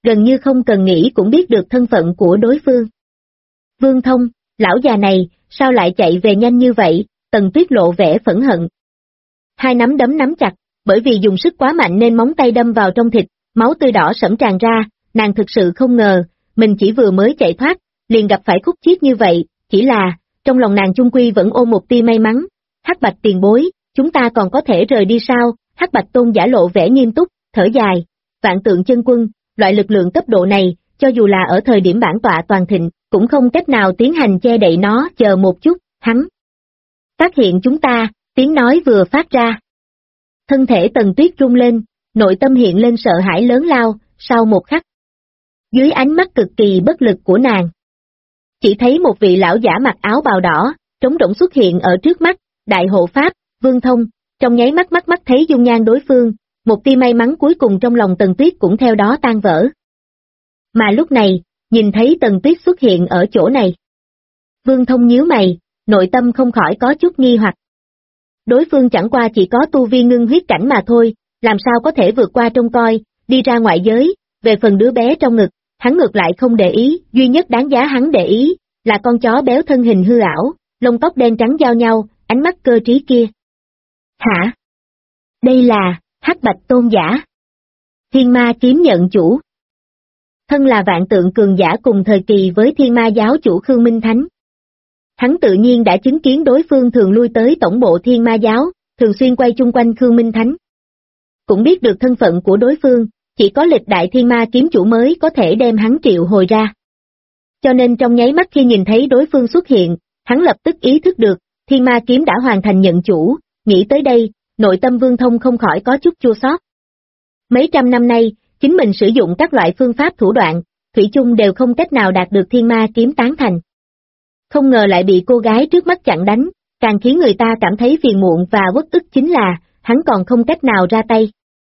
gần như không cần nghĩ cũng biết được thân phận của đối phương. Vương Thông, lão già này, sao lại chạy về nhanh như vậy? Tần Tuyết lộ vẻ phẫn hận. Hai nắm đấm nắm chặt, bởi vì dùng sức quá mạnh nên móng tay đâm vào trong thịt, máu tươi đỏ sẫm tràn ra, nàng thực sự không ngờ, mình chỉ vừa mới chạy thoát, liền gặp phải khúc chiết như vậy, chỉ là, trong lòng nàng chung quy vẫn ôm một tia may mắn. Hắc Bạch tiền bối, chúng ta còn có thể rời đi sao? Hắc Bạch Tôn giả lộ vẻ nghiêm túc, thở dài. Vạn Tượng chân quân, loại lực lượng cấp độ này, cho dù là ở thời điểm bản tọa toàn thịnh, cũng không cách nào tiến hành che đậy nó. Chờ một chút, hắn phát hiện chúng ta, tiếng nói vừa phát ra. Thân thể Tần Tuyết rung lên, nội tâm hiện lên sợ hãi lớn lao. Sau một khắc, dưới ánh mắt cực kỳ bất lực của nàng, chỉ thấy một vị lão giả mặc áo bào đỏ, trống rỗng xuất hiện ở trước mắt. Đại hộ pháp, Vương Thông. Trong nháy mắt thấy dung nhan đối phương, một tia may mắn cuối cùng trong lòng Tần Tuyết cũng theo đó tan vỡ. Mà lúc này, nhìn thấy Tần Tuyết xuất hiện ở chỗ này, Vương Thông nhíu mày, nội tâm không khỏi có chút nghi hoặc. Đối phương chẳng qua chỉ có tu vi ngưng huyết cảnh mà thôi, làm sao có thể vượt qua trông coi, đi ra ngoại giới. Về phần đứa bé trong ngực, hắn ngược lại không để ý, duy nhất đáng giá hắn để ý, là con chó béo thân hình hư ảo, lông tóc đen trắng giao nhau, ánh mắt cơ trí kia. Hả? Đây là Hắc Bạch Tôn giả. Thiên Ma kiếm nhận chủ. Thân là vạn tượng cường giả cùng thời kỳ với Thiên Ma giáo chủ Khương Minh Thánh. Hắn tự nhiên đã chứng kiến đối phương thường lui tới tổng bộ Thiên Ma giáo, thường xuyên quay chung quanh Khương Minh Thánh. Cũng biết được thân phận của đối phương, chỉ có lịch đại Thiên Ma kiếm chủ mới có thể đem hắn triệu hồi ra. Cho nên trong nháy mắt khi nhìn thấy đối phương xuất hiện, hắn lập tức ý thức được, Thiên Ma kiếm đã hoàn thành nhận chủ. Nghĩ tới đây, nội tâm Vương Thông không khỏi có chút chua xót. Mấy trăm năm nay, chính mình sử dụng các loại phương pháp thủ đoạn, thủy chung đều không cách nào đạt được Thiên Ma kiếm tán thành. Không ngờ lại bị cô gái trước mắt chặn đánh, càng khiến người ta cảm thấy phiền muộn và uất ức chính là, hắn còn không cách nào ra tay.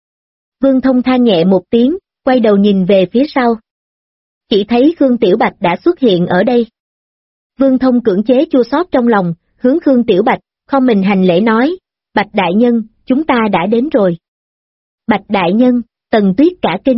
Vương Thông than nhẹ một tiếng, quay đầu nhìn về phía sau. Chỉ thấy Khương Tiểu Bạch đã xuất hiện ở đây. Vương Thông cưỡng chế chua xót trong lòng, hướng Khương Tiểu Bạch, không mình hành lễ nói, Bạch đại nhân, chúng ta đã đến rồi. Bạch đại nhân, Tần Tuyết cả kinh.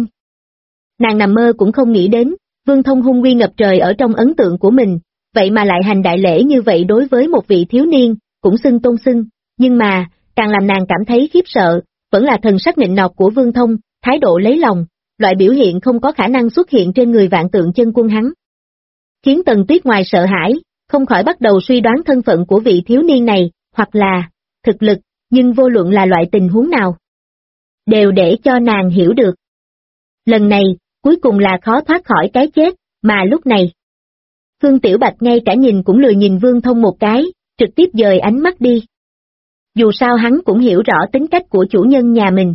Nàng nằm mơ cũng không nghĩ đến, Vương Thông hung uy ngập trời ở trong ấn tượng của mình, vậy mà lại hành đại lễ như vậy đối với một vị thiếu niên, cũng xưng tôn xưng, nhưng mà, càng làm nàng cảm thấy khiếp sợ, vẫn là thần sắc nịnh nọt của Vương Thông, thái độ lấy lòng, loại biểu hiện không có khả năng xuất hiện trên người vạn tượng chân quân hắn. Khiến Tần Tuyết ngoài sợ hãi, không khỏi bắt đầu suy đoán thân phận của vị thiếu niên này, hoặc là thực lực, nhưng vô luận là loại tình huống nào, đều để cho nàng hiểu được. Lần này, cuối cùng là khó thoát khỏi cái chết, mà lúc này, Khương Tiểu Bạch ngay cả nhìn cũng lười nhìn Vương Thông một cái, trực tiếp dời ánh mắt đi. Dù sao hắn cũng hiểu rõ tính cách của chủ nhân nhà mình.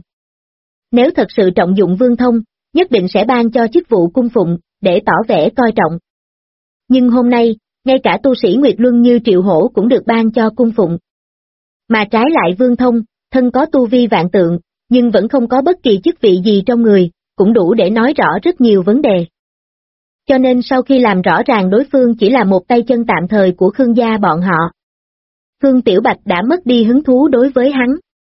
Nếu thật sự trọng dụng Vương Thông, nhất định sẽ ban cho chức vụ cung phụng, để tỏ vẻ coi trọng. Nhưng hôm nay, ngay cả tu sĩ Nguyệt Luân như Triệu Hổ cũng được ban cho cung phụng. Mà trái lại Vương Thông, thân có tu vi vạn tượng, nhưng vẫn không có bất kỳ chức vị gì trong người, cũng đủ để nói rõ rất nhiều vấn đề. Cho nên sau khi làm rõ ràng đối phương chỉ là một tay chân tạm thời của Khương gia bọn họ, Khương Tiểu Bạch đã mất đi hứng thú đối với hắn.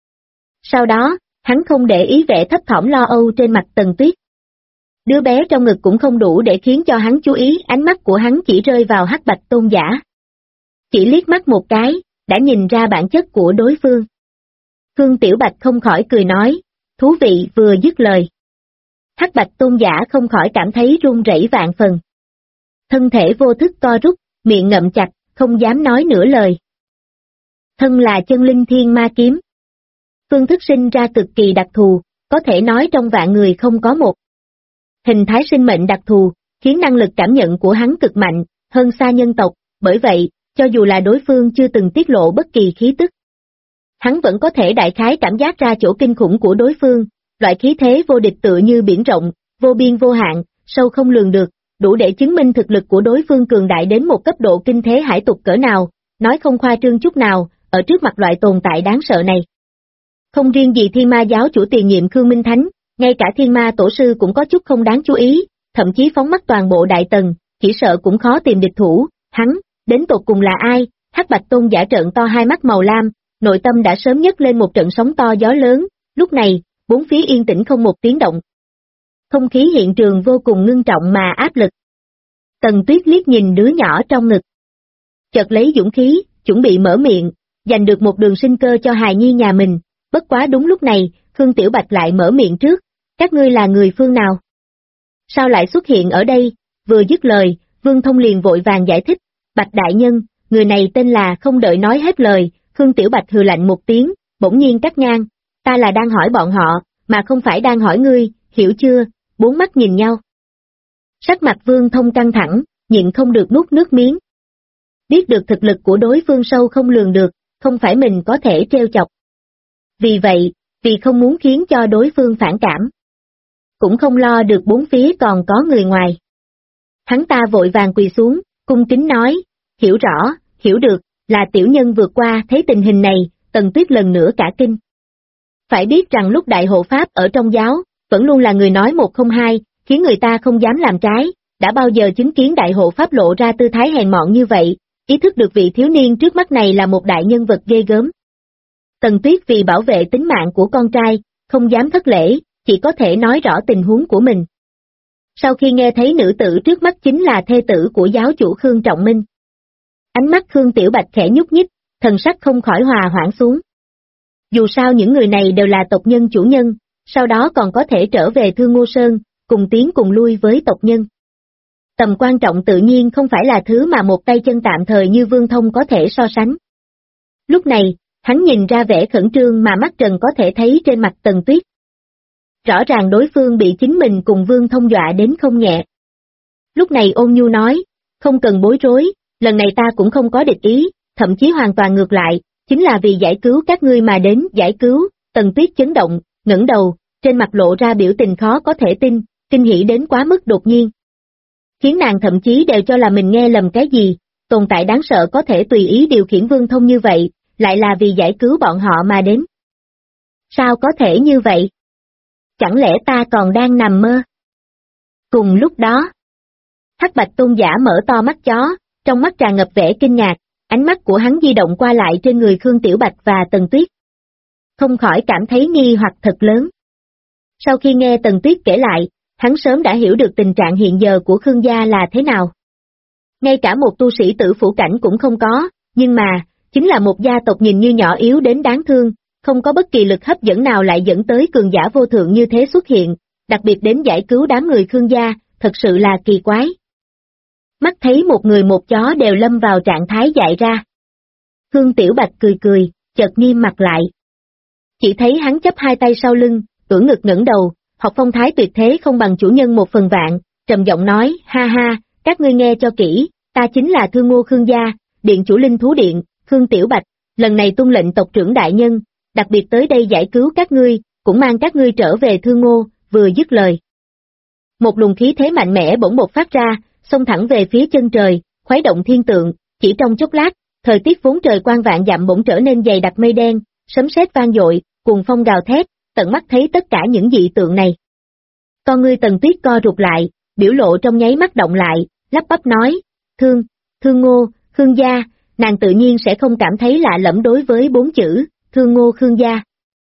Sau đó, hắn không để ý vẻ thấp thỏm lo âu trên mặt Tần Tuyết. Đứa bé trong ngực cũng không đủ để khiến cho hắn chú ý, ánh mắt của hắn chỉ rơi vào Hắc Bạch Tôn giả. Chỉ liếc mắt một cái, đã nhìn ra bản chất của đối phương. Khương Tiểu Bạch không khỏi cười nói, thú vị. Vừa dứt lời, Hắc Bạch Tôn giả không khỏi cảm thấy run rẩy vạn phần. Thân thể vô thức co rút, miệng ngậm chặt, không dám nói nửa lời. Thân là chân linh thiên ma kiếm. Phương thức sinh ra cực kỳ đặc thù, có thể nói trong vạn người không có một. Hình thái sinh mệnh đặc thù, khiến năng lực cảm nhận của hắn cực mạnh, hơn xa nhân tộc, bởi vậy, cho dù là đối phương chưa từng tiết lộ bất kỳ khí tức, hắn vẫn có thể đại khái cảm giác ra chỗ kinh khủng của đối phương, loại khí thế vô địch tựa như biển rộng, vô biên vô hạn, sâu không lường được, đủ để chứng minh thực lực của đối phương cường đại đến một cấp độ kinh thế hải tục cỡ nào, nói không khoa trương chút nào, ở trước mặt loại tồn tại đáng sợ này. Không riêng gì Thiên Ma giáo chủ tiền nhiệm Khương Minh Thánh, ngay cả Thiên Ma tổ sư cũng có chút không đáng chú ý, thậm chí phóng mắt toàn bộ đại tần, chỉ sợ cũng khó tìm địch thủ, hắn, đến tột cùng là ai? Hắc Bạch Tôn giả trợn to hai mắt màu lam, nội tâm đã sớm nhấc lên một trận sóng to gió lớn, lúc này, bốn phía yên tĩnh không một tiếng động. không khí hiện trường vô cùng ngưng trọng mà áp lực. Tần Tuyết liếc nhìn đứa nhỏ trong ngực. Chợt lấy dũng khí, chuẩn bị mở miệng, giành được một đường sinh cơ cho hài nhi nhà mình, bất quá đúng lúc này, Khương Tiểu Bạch lại mở miệng trước, các ngươi là người phương nào? Sao lại xuất hiện ở đây? Vừa dứt lời, Vương Thông liền vội vàng giải thích, Bạch đại nhân, người này tên là. Không đợi nói hết lời, Khương Tiểu Bạch hừ lạnh một tiếng, bỗng nhiên cắt ngang, ta là đang hỏi bọn họ, mà không phải đang hỏi ngươi, hiểu chưa? Bốn mắt nhìn nhau. Sắc mặt Vương Thông căng thẳng, nhịn không được nuốt nước miếng. Biết được thực lực của đối phương sâu không lường được, không phải mình có thể trêu chọc. Vì vậy, vì không muốn khiến cho đối phương phản cảm, cũng không lo được bốn phía còn có người ngoài. Hắn ta vội vàng quỳ xuống, cung kính nói, hiểu rõ, hiểu được, là tiểu nhân vượt qua. Thấy tình hình này, Tần Tuyết lần nữa cả kinh. Phải biết rằng lúc đại hộ pháp ở trong giáo, vẫn luôn là người nói một không hai, khiến người ta không dám làm trái, đã bao giờ chứng kiến đại hộ pháp lộ ra tư thái hèn mọn như vậy, ý thức được vị thiếu niên trước mắt này là một đại nhân vật ghê gớm. Tần Tuyết vì bảo vệ tính mạng của con trai, không dám thất lễ, chỉ có thể nói rõ tình huống của mình. Sau khi nghe thấy nữ tử trước mắt chính là thê tử của giáo chủ Khương Trọng Minh, ánh mắt Khương Tiểu Bạch khẽ nhúc nhích, thần sắc không khỏi hòa hoãn xuống. Dù sao những người này đều là tộc nhân chủ nhân, sau đó còn có thể trở về Thương Ngô Sơn, cùng tiến cùng lui với tộc nhân. Tầm quan trọng tự nhiên không phải là thứ mà một tay chân tạm thời như Vương Thông có thể so sánh. Lúc này, hắn nhìn ra vẻ khẩn trương mà mắt trần có thể thấy trên mặt Tần Tuyết. Rõ ràng đối phương bị chính mình cùng Vương Thông dọa đến không nhẹ. Lúc này ôn nhu nói, không cần bối rối, lần này ta cũng không có địch ý, thậm chí hoàn toàn ngược lại, chính là vì giải cứu các ngươi mà đến. Giải cứu? Tần Tuyết chấn động, ngẩng đầu, trên mặt lộ ra biểu tình khó có thể tin, kinh hỉ đến quá mức đột nhiên, khiến nàng thậm chí đều cho là mình nghe lầm cái gì. Tồn tại đáng sợ có thể tùy ý điều khiển Vương Thông như vậy, lại là vì giải cứu bọn họ mà đến. Sao có thể như vậy? Chẳng lẽ ta còn đang nằm mơ? Cùng lúc đó, Hắc Bạch Tôn giả mở to mắt chó, trong mắt tràn ngập vẻ kinh ngạc, ánh mắt của hắn di động qua lại trên người Khương Tiểu Bạch và Tần Tuyết. Không khỏi cảm thấy nghi hoặc thật lớn. Sau khi nghe Tần Tuyết kể lại, hắn sớm đã hiểu được tình trạng hiện giờ của Khương gia là thế nào. Ngay cả một tu sĩ tử phủ cảnh cũng không có, nhưng mà, chính là một gia tộc nhìn như nhỏ yếu đến đáng thương, không có bất kỳ lực hấp dẫn nào lại dẫn tới cường giả vô thượng như thế xuất hiện, đặc biệt đến giải cứu đám người Khương gia, thật sự là kỳ quái. Mắt thấy một người một chó đều lâm vào trạng thái dại ra. Khương Tiểu Bạch cười cười, chợt nghiêm mặt lại. Chỉ thấy hắn chắp hai tay sau lưng, ưỡn ngực ngẩng đầu, học phong thái tuyệt thế không bằng chủ nhân một phần vạn, trầm giọng nói, ha ha, các ngươi nghe cho kỹ, ta chính là Thương Ngô Khương gia, điện chủ Linh Thú Điện, Khương Tiểu Bạch, lần này tuân lệnh tộc trưởng đại nhân, đặc biệt tới đây giải cứu các ngươi, cũng mang các ngươi trở về Thương Ngô. Vừa dứt lời, một luồng khí thế mạnh mẽ bỗng bộc phát ra, xông thẳng về phía chân trời, khuấy động thiên tượng, chỉ trong chốc lát, thời tiết vốn trời quang vạn dặm bỗng trở nên dày đặc mây đen, sấm sét vang dội, cuồng phong gào thét, tận mắt thấy tất cả những dị tượng này. Con ngươi Tần Tuyết co rụt lại, biểu lộ trong nháy mắt động lại, lắp bắp nói, Thương Ngô, Khương gia, nàng tự nhiên sẽ không cảm thấy lạ lẫm đối với bốn chữ, Thương Ngô Khương gia.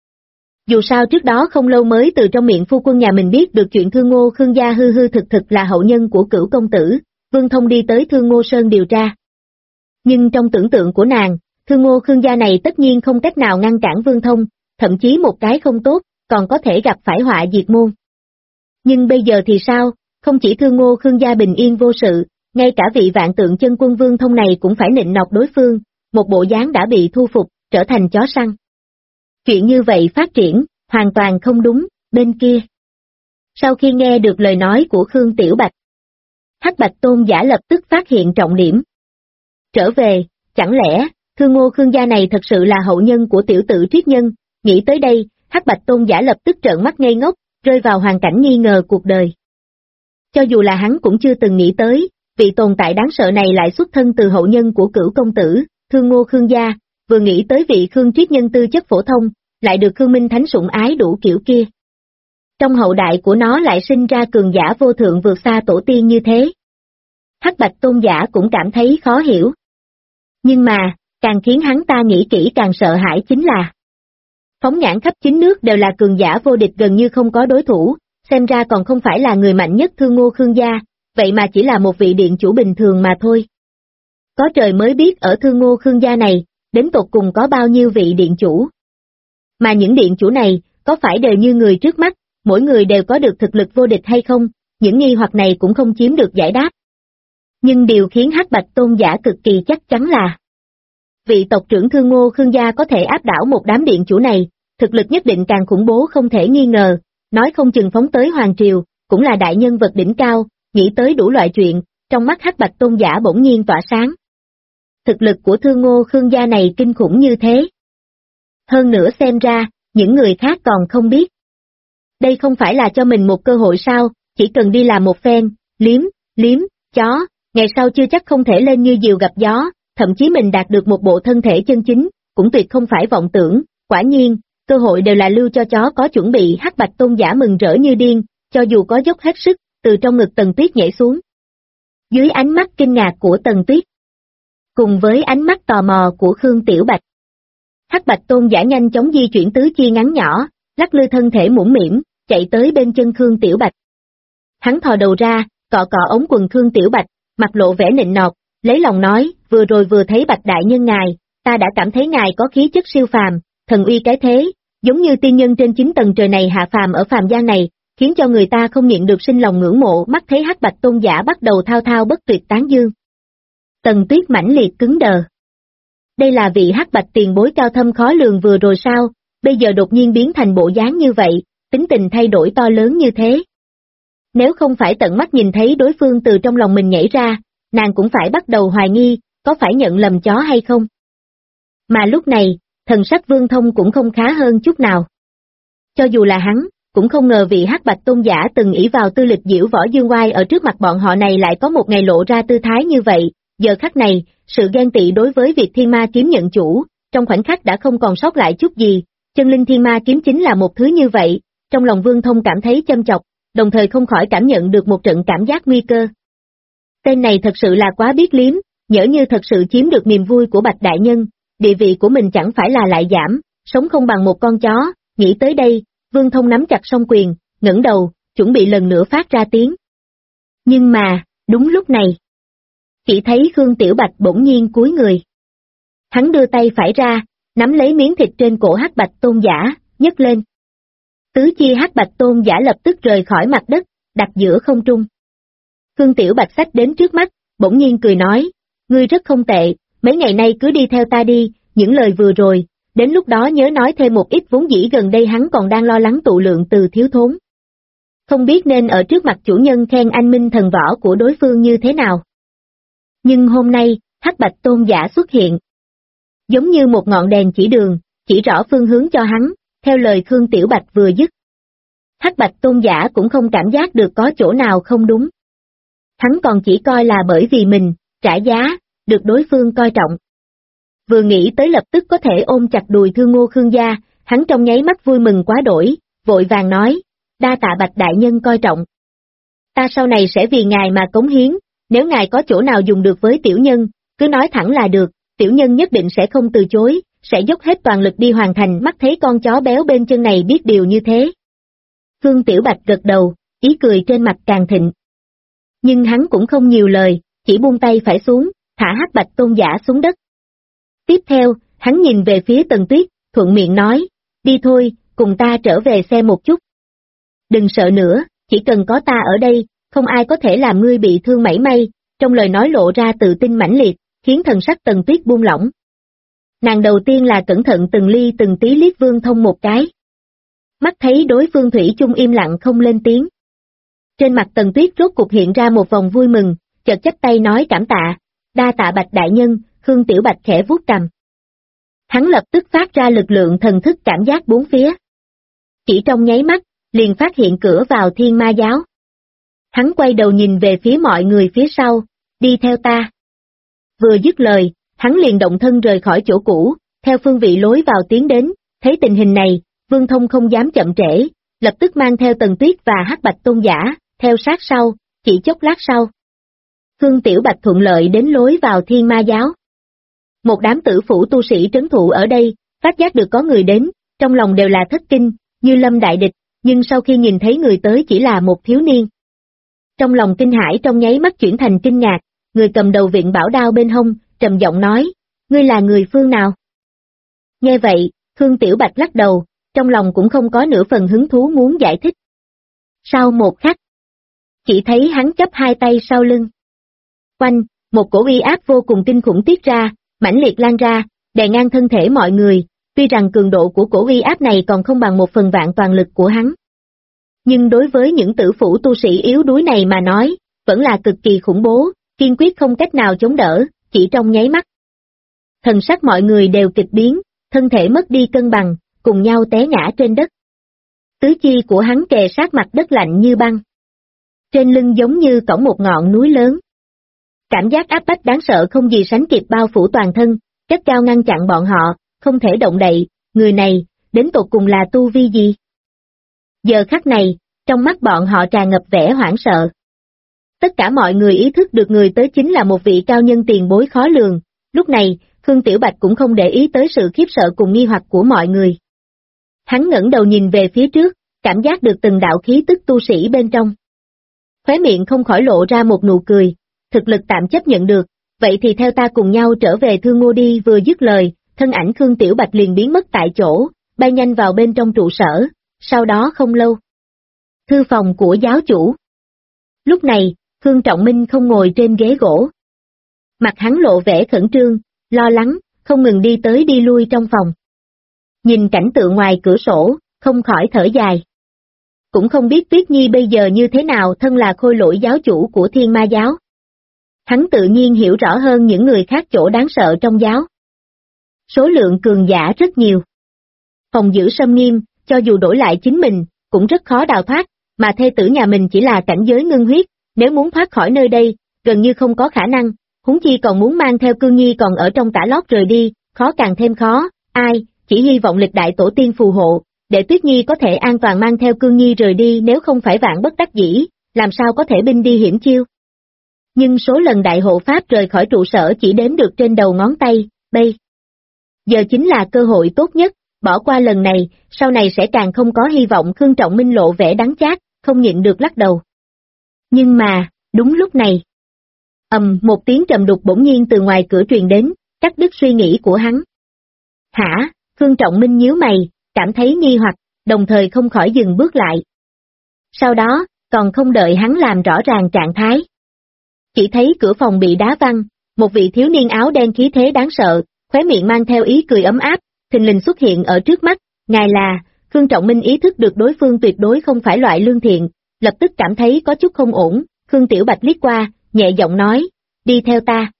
Dù sao trước đó không lâu mới từ trong miệng phu quân nhà mình biết được chuyện Thương Ngô Khương gia hư hư thực thực là hậu nhân của Cửu công tử, Vương Thông đi tới Thương Ngô Sơn điều tra. Nhưng trong tưởng tượng của nàng, Thương Ngô Khương gia này tất nhiên không cách nào ngăn cản Vương Thông, thậm chí một cái không tốt, còn có thể gặp phải họa diệt môn. Nhưng bây giờ thì sao, không chỉ Thương Ngô Khương gia bình yên vô sự, ngay cả vị vạn tượng chân quân Vương Thông này cũng phải nịnh nọt đối phương, một bộ dáng đã bị thu phục, trở thành chó săn. Chuyện như vậy phát triển, hoàn toàn không đúng. Bên kia, sau khi nghe được lời nói của Khương Tiểu Bạch, Hắc Bạch Tôn giả lập tức phát hiện trọng điểm. Trở về, chẳng lẽ, Thương Ngô Khương gia này thật sự là hậu nhân của tiểu tử triết nhân? Nghĩ tới đây, Hắc Bạch Tôn giả lập tức trợn mắt ngây ngốc, rơi vào hoàn cảnh nghi ngờ cuộc đời. Cho dù là hắn cũng chưa từng nghĩ tới, vị tồn tại đáng sợ này lại xuất thân từ hậu nhân của Cửu công tử, Thương Ngô Khương gia, vừa nghĩ tới vị Khương triết nhân tư chất phổ thông, lại được Khương Minh Thánh sủng ái đủ kiểu kia. Trong hậu đại của nó lại sinh ra cường giả vô thượng vượt xa tổ tiên như thế. Hắc Bạch Tôn giả cũng cảm thấy khó hiểu. Nhưng mà, càng khiến hắn ta nghĩ kỹ càng sợ hãi chính là phóng nhãn khắp chín nước đều là cường giả vô địch gần như không có đối thủ, xem ra còn không phải là người mạnh nhất Thương Ngô Khương gia, vậy mà chỉ là một vị điện chủ bình thường mà thôi. Có trời mới biết ở Thương Ngô Khương gia này, đến tột cùng có bao nhiêu vị điện chủ. Mà những điện chủ này, có phải đều như người trước mắt, mỗi người đều có được thực lực vô địch hay không, những nghi hoặc này cũng không chiếm được giải đáp. Nhưng điều khiến Hắc Bạch Tôn giả cực kỳ chắc chắn là vị tộc trưởng Thương Ngô Khương gia có thể áp đảo một đám điện chủ này, thực lực nhất định càng khủng bố không thể nghi ngờ, nói không chừng phóng tới Hoàng Triều, cũng là đại nhân vật đỉnh cao, nghĩ tới đủ loại chuyện, trong mắt Hắc Bạch Tôn giả bỗng nhiên tỏa sáng. Thực lực của Thương Ngô Khương gia này kinh khủng như thế. Hơn nữa xem ra, những người khác còn không biết. Đây không phải là cho mình một cơ hội sao, chỉ cần đi làm một phen, liếm, chó, ngày sau chưa chắc không thể lên như diều gặp gió, thậm chí mình đạt được một bộ thân thể chân chính, cũng tuyệt không phải vọng tưởng, quả nhiên, cơ hội đều là lưu cho chó có chuẩn bị. Hắc Bạch Tôn giả mừng rỡ như điên, cho dù có dốc hết sức, từ trong ngực Tần Tuyết nhảy xuống. Dưới ánh mắt kinh ngạc của Tần Tuyết, cùng với ánh mắt tò mò của Khương Tiểu Bạch, Hắc Bạch Tôn giả nhanh chóng di chuyển tứ chi ngắn nhỏ, lắc lư thân thể mũm mĩm, chạy tới bên chân Khương Tiểu Bạch. Hắn thò đầu ra, cọ cọ ống quần Khương Tiểu Bạch, mặt lộ vẻ nịnh nọt, lấy lòng nói, vừa rồi vừa thấy Bạch đại nhân ngài, ta đã cảm thấy ngài có khí chất siêu phàm, thần uy cái thế, giống như tiên nhân trên 9 tầng trời này hạ phàm ở phàm gian này, khiến cho người ta không nhịn được sinh lòng ngưỡng mộ. Mắt thấy Hắc Bạch Tôn giả bắt đầu thao thao bất tuyệt tán dương. Tần Tuyết mãnh liệt cứng đờ. Đây là vị Hắc Bạch tiền bối cao thâm khó lường vừa rồi sao, bây giờ đột nhiên biến thành bộ dáng như vậy, tính tình thay đổi to lớn như thế. Nếu không phải tận mắt nhìn thấy đối phương từ trong lòng mình nhảy ra, nàng cũng phải bắt đầu hoài nghi, có phải nhận lầm chó hay không. Mà lúc này, thần sắc Vương Thông cũng không khá hơn chút nào. Cho dù là hắn, cũng không ngờ vị Hắc Bạch Tôn giả từng ỷ vào tư lịch diễu võ dương oai ở trước mặt bọn họ này lại có một ngày lộ ra tư thái như vậy. Giờ khắc này, sự ghen tị đối với việc Thiên Ma kiếm nhận chủ, trong khoảnh khắc đã không còn sót lại chút gì. Chân linh Thiên Ma kiếm chính là một thứ như vậy, trong lòng Vương Thông cảm thấy châm chọc, đồng thời không khỏi cảm nhận được một trận cảm giác nguy cơ. Tên này thật sự là quá biết liếm, nhỡ như thật sự chiếm được niềm vui của Bạch đại nhân, địa vị của mình chẳng phải là lại giảm, sống không bằng một con chó. Nghĩ tới đây, Vương Thông nắm chặt song quyền, ngẩng đầu, chuẩn bị lần nữa phát ra tiếng. Nhưng mà, đúng lúc này, chỉ thấy Khương Tiểu Bạch bỗng nhiên cúi người. Hắn đưa tay phải ra, nắm lấy miếng thịt trên cổ Hắc Bạch Tôn giả, nhấc lên. Tứ chi Hắc Bạch Tôn giả lập tức rời khỏi mặt đất, đặt giữa không trung. Khương Tiểu Bạch xách đến trước mắt, bỗng nhiên cười nói, ngươi rất không tệ, mấy ngày nay cứ đi theo ta đi, những lời vừa rồi, đến lúc đó nhớ nói thêm một ít, vốn dĩ gần đây hắn còn đang lo lắng tụ lượng từ thiếu thốn. Không biết nên ở trước mặt chủ nhân khen anh minh thần võ của đối phương như thế nào. Nhưng hôm nay, Hắc Bạch Tôn giả xuất hiện. Giống như một ngọn đèn chỉ đường, chỉ rõ phương hướng cho hắn, theo lời Khương Tiểu Bạch vừa dứt. Hắc Bạch Tôn giả cũng không cảm giác được có chỗ nào không đúng. Hắn còn chỉ coi là bởi vì mình, trả giá, được đối phương coi trọng. Vừa nghĩ tới lập tức có thể ôm chặt đùi Thương Ngô Khương gia, hắn trong nháy mắt vui mừng quá đổi, vội vàng nói, đa tạ Bạch đại nhân coi trọng. Ta sau này sẽ vì ngài mà cống hiến, nếu ngài có chỗ nào dùng được với tiểu nhân, cứ nói thẳng là được, tiểu nhân nhất định sẽ không từ chối, sẽ dốc hết toàn lực đi hoàn thành. Mắt thấy con chó béo bên chân này biết điều như thế. Khương Tiểu Bạch gật đầu, ý cười trên mặt càng thịnh. Nhưng hắn cũng không nhiều lời, chỉ buông tay phải xuống, thả Hắc Bạch Tôn giả xuống đất. Tiếp theo, hắn nhìn về phía Tần Tuyết, thuận miệng nói, đi thôi, cùng ta trở về xe một chút. Đừng sợ nữa, chỉ cần có ta ở đây, không ai có thể làm ngươi bị thương mảy may. Trong lời nói lộ ra tự tin mãnh liệt, khiến thần sắc Tần Tuyết buông lỏng. Nàng đầu tiên là cẩn thận từng ly từng tí liếc Vương Thông một cái. Mắt thấy đối phương thủy chung im lặng không lên tiếng. Trên mặt Tần Tuyết rốt cục hiện ra một vòng vui mừng, chợt chắp tay nói cảm tạ, đa tạ Bạch đại nhân. Khương Tiểu Bạch khẽ vuốt cằm. Hắn lập tức phát ra lực lượng thần thức cảm giác bốn phía. Chỉ trong nháy mắt, liền phát hiện cửa vào Thiên Ma giáo. Hắn quay đầu nhìn về phía mọi người phía sau, đi theo ta. Vừa dứt lời, hắn liền động thân rời khỏi chỗ cũ, theo phương vị lối vào tiến đến. Thấy tình hình này, Vương Thông không dám chậm trễ, lập tức mang theo Tần Tuyết và Hắc Bạch Tôn giả, theo sát sau, chỉ chốc lát sau. Khương Tiểu Bạch thuận lợi đến lối vào Thiên Ma giáo. Một đám tử phủ tu sĩ trấn thủ ở đây, phát giác được có người đến, trong lòng đều là thất kinh, như lâm đại địch, nhưng sau khi nhìn thấy người tới chỉ là một thiếu niên. Trong lòng kinh hãi trong nháy mắt chuyển thành kinh ngạc, người cầm đầu viện bảo đao bên hông, trầm giọng nói, ngươi là người phương nào? Nghe vậy, Khương Tiểu Bạch lắc đầu, trong lòng cũng không có nửa phần hứng thú muốn giải thích. Sau một khắc, chỉ thấy hắn chắp hai tay sau lưng. Oanh, một cổ uy áp vô cùng kinh khủng tiết ra, mãnh liệt lan ra, đè ngang thân thể mọi người, tuy rằng cường độ của cổ uy áp này còn không bằng 1/1000 toàn lực của hắn. Nhưng đối với những tử phủ tu sĩ yếu đuối này mà nói, vẫn là cực kỳ khủng bố, kiên quyết không cách nào chống đỡ, chỉ trong nháy mắt. Thần sắc mọi người đều kịch biến, thân thể mất đi cân bằng, cùng nhau té ngã trên đất. Tứ chi của hắn kề sát mặt đất lạnh như băng. Trên lưng giống như cõng một ngọn núi lớn. Cảm giác áp bách đáng sợ không gì sánh kịp bao phủ toàn thân, chất cao ngăn chặn bọn họ, không thể động đậy, người này, đến tột cùng là tu vi gì? Giờ khắc này, trong mắt bọn họ tràn ngập vẻ hoảng sợ. Tất cả mọi người ý thức được người tới chính là một vị cao nhân tiền bối khó lường, lúc này, Khương Tiểu Bạch cũng không để ý tới sự khiếp sợ cùng nghi hoặc của mọi người. Hắn ngẩng đầu nhìn về phía trước, cảm giác được từng đạo khí tức tu sĩ bên trong. Khóe miệng không khỏi lộ ra một nụ cười, thực lực tạm chấp nhận được, vậy thì theo ta cùng nhau trở về Thương Ngô đi. Vừa dứt lời, thân ảnh Khương Tiểu Bạch liền biến mất tại chỗ, bay nhanh vào bên trong trụ sở, sau đó không lâu. Thư phòng của giáo chủ. Lúc này, Khương Trọng Minh không ngồi trên ghế gỗ. Mặt hắn lộ vẻ khẩn trương, lo lắng, không ngừng đi tới đi lui trong phòng. Nhìn cảnh tượng ngoài cửa sổ, không khỏi thở dài. Cũng không biết Tuyết Nhi bây giờ như thế nào, thân là khôi lỗi giáo chủ của Thiên Ma giáo. Hắn tự nhiên hiểu rõ hơn những người khác chỗ đáng sợ trong giáo. Số lượng cường giả rất nhiều. Phòng giữ xâm nghiêm, cho dù đổi lại chính mình, cũng rất khó đào thoát, mà thê tử nhà mình chỉ là cảnh giới ngưng huyết, nếu muốn thoát khỏi nơi đây, gần như không có khả năng, huống chi còn muốn mang theo Cương Nhi còn ở trong tả lót rời đi, khó càng thêm khó, ai, chỉ hy vọng lịch đại tổ tiên phù hộ, để Tuyết Nhi có thể an toàn mang theo Cương Nhi rời đi, nếu không phải vạn bất đắc dĩ, làm sao có thể binh đi hiểm chiêu. Nhưng số lần đại hộ pháp rời khỏi trụ sở chỉ đếm được trên đầu ngón tay, bây giờ chính là cơ hội tốt nhất, bỏ qua lần này, sau này sẽ càng không có hy vọng. Khương Trọng Minh lộ vẻ đắng chát, không nhịn được lắc đầu. Nhưng mà, đúng lúc này, một tiếng trầm đục bỗng nhiên từ ngoài cửa truyền đến, cắt đứt suy nghĩ của hắn. Hả? Khương Trọng Minh nhíu mày, cảm thấy nghi hoặc, đồng thời không khỏi dừng bước lại. Sau đó, còn không đợi hắn làm rõ ràng trạng thái. Chỉ thấy cửa phòng bị đá văng, một vị thiếu niên áo đen khí thế đáng sợ, khóe miệng mang theo ý cười ấm áp, thình lình xuất hiện ở trước mắt, ngài là. Khương Trọng Minh ý thức được đối phương tuyệt đối không phải loại lương thiện, lập tức cảm thấy có chút không ổn. Khương Tiểu Bạch liếc qua, nhẹ giọng nói, đi theo ta.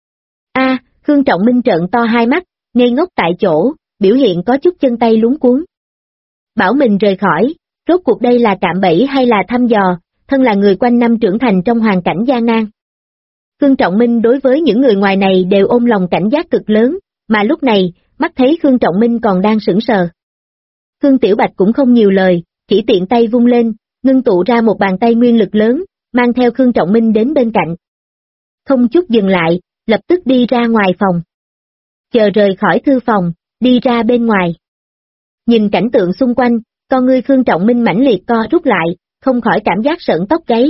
Khương Trọng Minh trợn to hai mắt, ngây ngốc tại chỗ, biểu hiện có chút chân tay luống cuống. Bảo mình rời khỏi, rốt cuộc đây là cạm bẫy hay là thăm dò, thân là người quanh năm trưởng thành trong hoàn cảnh gian nan. Khương Trọng Minh đối với những người ngoài này đều ôm lòng cảnh giác cực lớn, mà lúc này, mắt thấy Khương Trọng Minh còn đang sững sờ. Khương Tiểu Bạch cũng không nhiều lời, chỉ tiện tay vung lên, ngưng tụ ra một bàn tay nguyên lực lớn, mang theo Khương Trọng Minh đến bên cạnh. Không chút dừng lại, lập tức đi ra ngoài phòng. Chờ rời khỏi thư phòng, đi ra bên ngoài. Nhìn cảnh tượng xung quanh, con ngươi Khương Trọng Minh mãnh liệt co rút lại, không khỏi cảm giác sởn tóc gáy.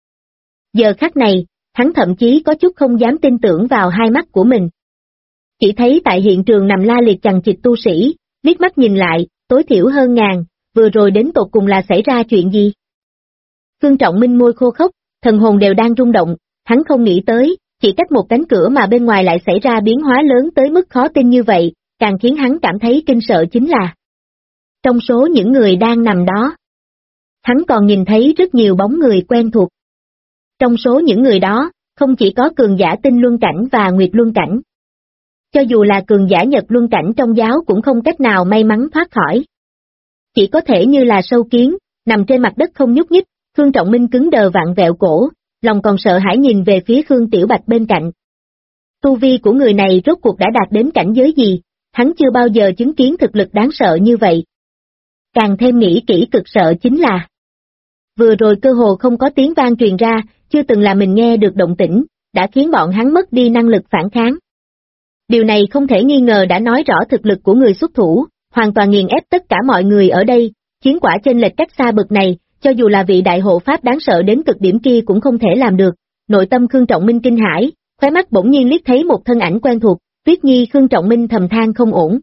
Giờ khắc này, hắn thậm chí có chút không dám tin tưởng vào hai mắt của mình. Chỉ thấy tại hiện trường nằm la liệt chằng chịt tu sĩ, liếc mắt nhìn lại, tối thiểu hơn ngàn, vừa rồi đến tột cùng là xảy ra chuyện gì? Khương Trọng Minh môi khô khốc, thần hồn đều đang rung động, hắn không nghĩ tới, chỉ cách một cánh cửa mà bên ngoài lại xảy ra biến hóa lớn tới mức khó tin như vậy, càng khiến hắn cảm thấy kinh sợ chính là trong số những người đang nằm đó, hắn còn nhìn thấy rất nhiều bóng người quen thuộc. Trong số những người đó, không chỉ có cường giả tinh luân cảnh và nguyệt luân cảnh. Cho dù là cường giả nhật luân cảnh trong giáo cũng không cách nào may mắn thoát khỏi. Chỉ có thể như là sâu kiến, nằm trên mặt đất không nhúc nhích. Khương Trọng Minh cứng đờ vặn vẹo cổ, lòng còn sợ hãi nhìn về phía Khương Tiểu Bạch bên cạnh. Tu vi của người này rốt cuộc đã đạt đến cảnh giới gì, hắn chưa bao giờ chứng kiến thực lực đáng sợ như vậy. Càng thêm nghĩ kỹ cực sợ chính là vừa rồi cơ hồ không có tiếng vang truyền ra, chưa từng là mình nghe được động tĩnh, đã khiến bọn hắn mất đi năng lực phản kháng. Điều này không thể nghi ngờ đã nói rõ thực lực của người xuất thủ, hoàn toàn nghiền ép tất cả mọi người ở đây, chiến quả chênh lệch cách xa bực này, cho dù là vị đại hộ pháp đáng sợ đến cực điểm kia cũng không thể làm được. Nội tâm Khương Trọng Minh kinh hãi, khóe mắt bỗng nhiên liếc thấy một thân ảnh quen thuộc, Tuyết Nhi. Khương Trọng Minh thầm than không ổn.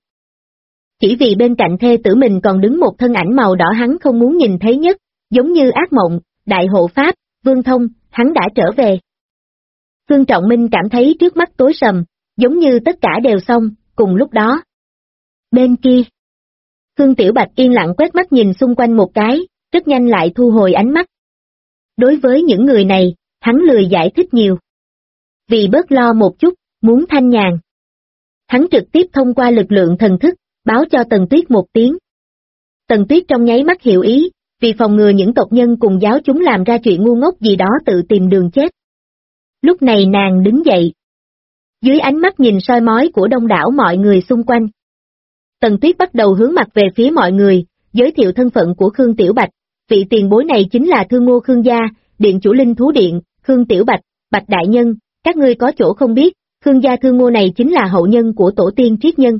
Chỉ vì bên cạnh thê tử mình còn đứng một thân ảnh màu đỏ hắn không muốn nhìn thấy nhất, giống như ác mộng, đại hộ pháp, Vương Thông, hắn đã trở về. Khương Trọng Minh cảm thấy trước mắt tối sầm, giống như tất cả đều xong, cùng lúc đó. Bên kia, Khương Tiểu Bạch yên lặng quét mắt nhìn xung quanh một cái, rất nhanh lại thu hồi ánh mắt. Đối với những người này, hắn lười giải thích nhiều. Vì bớt lo một chút, muốn thanh nhàn. Hắn trực tiếp thông qua lực lượng thần thức, báo cho Tần Tuyết một tiếng. Tần Tuyết trong nháy mắt hiểu ý, vì phòng ngừa những tộc nhân cùng giáo chúng làm ra chuyện ngu ngốc gì đó tự tìm đường chết. Lúc này nàng đứng dậy. Dưới ánh mắt nhìn soi mói của đông đảo mọi người xung quanh. Tần Tuyết bắt đầu hướng mặt về phía mọi người, giới thiệu thân phận của Khương Tiểu Bạch. Vị tiền bối này chính là Thương Ngô Khương gia, điện chủ Linh Thú Điện, Khương Tiểu Bạch, Bạch Đại Nhân, các ngươi có chỗ không biết, Khương gia Thương Ngô này chính là hậu nhân của tổ tiên triết nhân.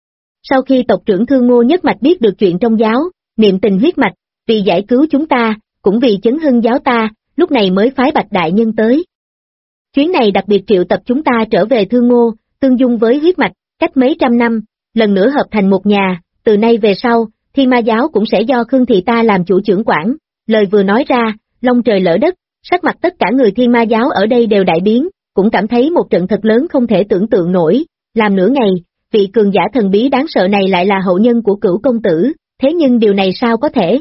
Sau khi tộc trưởng Thương Ngô Nhất Mạch biết được chuyện trong giáo, niệm tình huyết mạch, vì giải cứu chúng ta, cũng vì chấn hưng giáo ta, lúc này mới phái Bạch Đại Nhân tới. Chuyến này đặc biệt triệu tập chúng ta trở về Thương Ngô, tương dung với huyết mạch, cách mấy trăm năm, lần nữa hợp thành một nhà, từ nay về sau, Thiên Ma giáo cũng sẽ do Khương thị ta làm chủ trưởng quản. Lời vừa nói ra, long trời lỡ đất, sắc mặt tất cả người Thiên Ma giáo ở đây đều đại biến, cũng cảm thấy một trận thật lớn không thể tưởng tượng nổi, làm nửa ngày, vị cường giả thần bí đáng sợ này lại là hậu nhân của Cửu công tử, thế nhưng điều này sao có thể?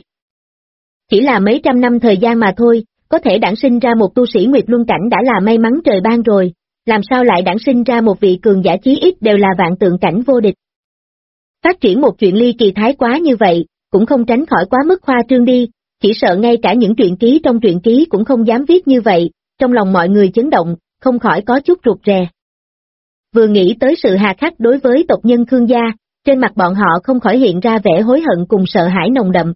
Chỉ là mấy trăm năm thời gian mà thôi, có thể đản sinh ra một tu sĩ Nguyệt Luân cảnh đã là may mắn trời ban rồi, làm sao lại đản sinh ra một vị cường giả chí ít đều là vạn tượng cảnh vô địch. Phát triển một chuyện ly kỳ thái quá như vậy, cũng không tránh khỏi quá mức khoa trương đi, chỉ sợ ngay cả những truyện ký trong truyện ký cũng không dám viết như vậy, trong lòng mọi người chấn động, không khỏi có chút rụt rè. Vừa nghĩ tới sự hà khắc đối với tộc nhân Khương gia, trên mặt bọn họ không khỏi hiện ra vẻ hối hận cùng sợ hãi nồng đậm.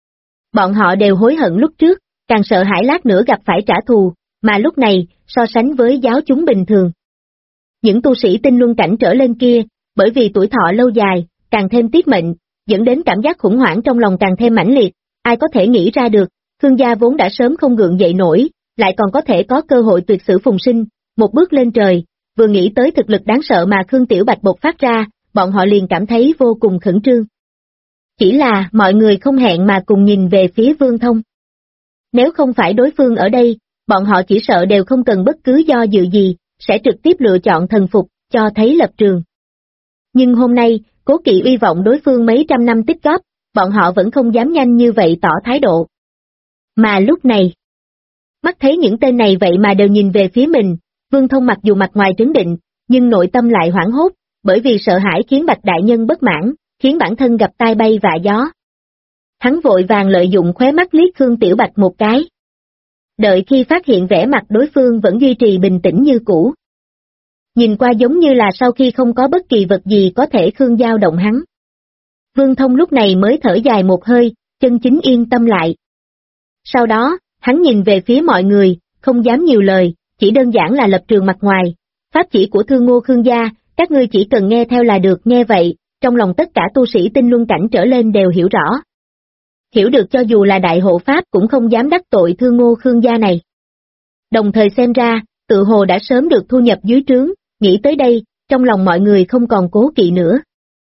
Bọn họ đều hối hận lúc trước, càng sợ hãi lát nữa gặp phải trả thù, mà lúc này, so sánh với giáo chúng bình thường. Những tu sĩ tinh luân cảnh trở lên kia, bởi vì tuổi thọ lâu dài, càng thêm tiết mệnh, dẫn đến cảm giác khủng hoảng trong lòng càng thêm mãnh liệt, ai có thể nghĩ ra được, Khương gia vốn đã sớm không gượng dậy nổi, lại còn có thể có cơ hội tuyệt sử phùng sinh, một bước lên trời, vừa nghĩ tới thực lực đáng sợ mà Khương Tiểu Bạch bộc phát ra, bọn họ liền cảm thấy vô cùng khẩn trương. Chỉ là mọi người không hẹn mà cùng nhìn về phía Vương Thông. Nếu không phải đối phương ở đây, bọn họ chỉ sợ đều không cần bất cứ do dự gì, sẽ trực tiếp lựa chọn thần phục, cho thấy lập trường. Nhưng hôm nay, cố kỵ uy vọng đối phương mấy trăm năm tích góp, bọn họ vẫn không dám nhanh như vậy tỏ thái độ. Mà lúc này, mắt thấy những tên này vậy mà đều nhìn về phía mình, Vương Thông mặc dù mặt ngoài trấn định, nhưng nội tâm lại hoảng hốt, bởi vì sợ hãi khiến Bạch Đại Nhân bất mãn, khiến bản thân gặp tai bay vạ gió. Hắn vội vàng lợi dụng khóe mắt liếc Khương Tiểu Bạch một cái. Đợi khi phát hiện vẻ mặt đối phương vẫn duy trì bình tĩnh như cũ. Nhìn qua giống như là sau khi không có bất kỳ vật gì có thể Khương dao động hắn. Vương Thông lúc này mới thở dài một hơi, chân chính yên tâm lại. Sau đó, hắn nhìn về phía mọi người, không dám nhiều lời, chỉ đơn giản là lập trường mặt ngoài. Pháp chỉ của Thương Ngô Khương gia, các ngươi chỉ cần nghe theo là được. Nghe vậy, trong lòng tất cả tu sĩ tinh luân cảnh trở lên đều hiểu rõ. Hiểu được cho dù là đại hộ pháp cũng không dám đắc tội Thương Ngô Khương gia này. Đồng thời xem ra, tự hồ đã sớm được thu nhập dưới trướng, nghĩ tới đây, trong lòng mọi người không còn cố kỵ nữa.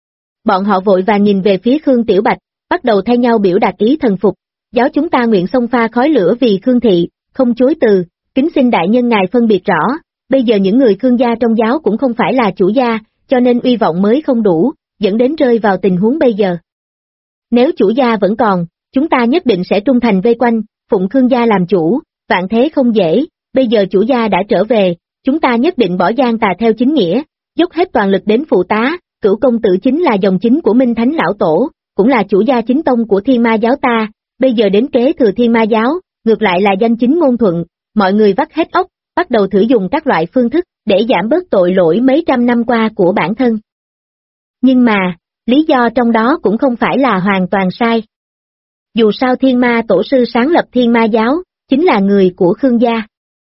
Bọn họ vội vàng nhìn về phía Khương Tiểu Bạch, bắt đầu thay nhau biểu đạt ý thần phục. Giáo chúng ta nguyện xông pha khói lửa vì Khương thị, không chối từ, kính xin đại nhân ngài phân biệt rõ, bây giờ những người Khương gia trong giáo cũng không phải là chủ gia, cho nên uy vọng mới không đủ, dẫn đến rơi vào tình huống bây giờ. Nếu chủ gia vẫn còn, chúng ta nhất định sẽ trung thành vây quanh, phụng Khương gia làm chủ, vạn thế không dễ, bây giờ chủ gia đã trở về, chúng ta nhất định bỏ gian tà theo chính nghĩa, dốc hết toàn lực đến phụ tá. Cửu công tử chính là dòng chính của Minh Thánh lão tổ, cũng là chủ gia chính tông của Thiên Ma giáo ta, bây giờ đến kế thừa Thiên Ma giáo, ngược lại là danh chính ngôn thuận, mọi người vắt hết óc, bắt đầu thử dùng các loại phương thức để giảm bớt tội lỗi mấy trăm năm qua của bản thân. Nhưng mà, lý do trong đó cũng không phải là hoàn toàn sai. Dù sao Thiên Ma tổ sư sáng lập Thiên Ma giáo, chính là người của Khương gia.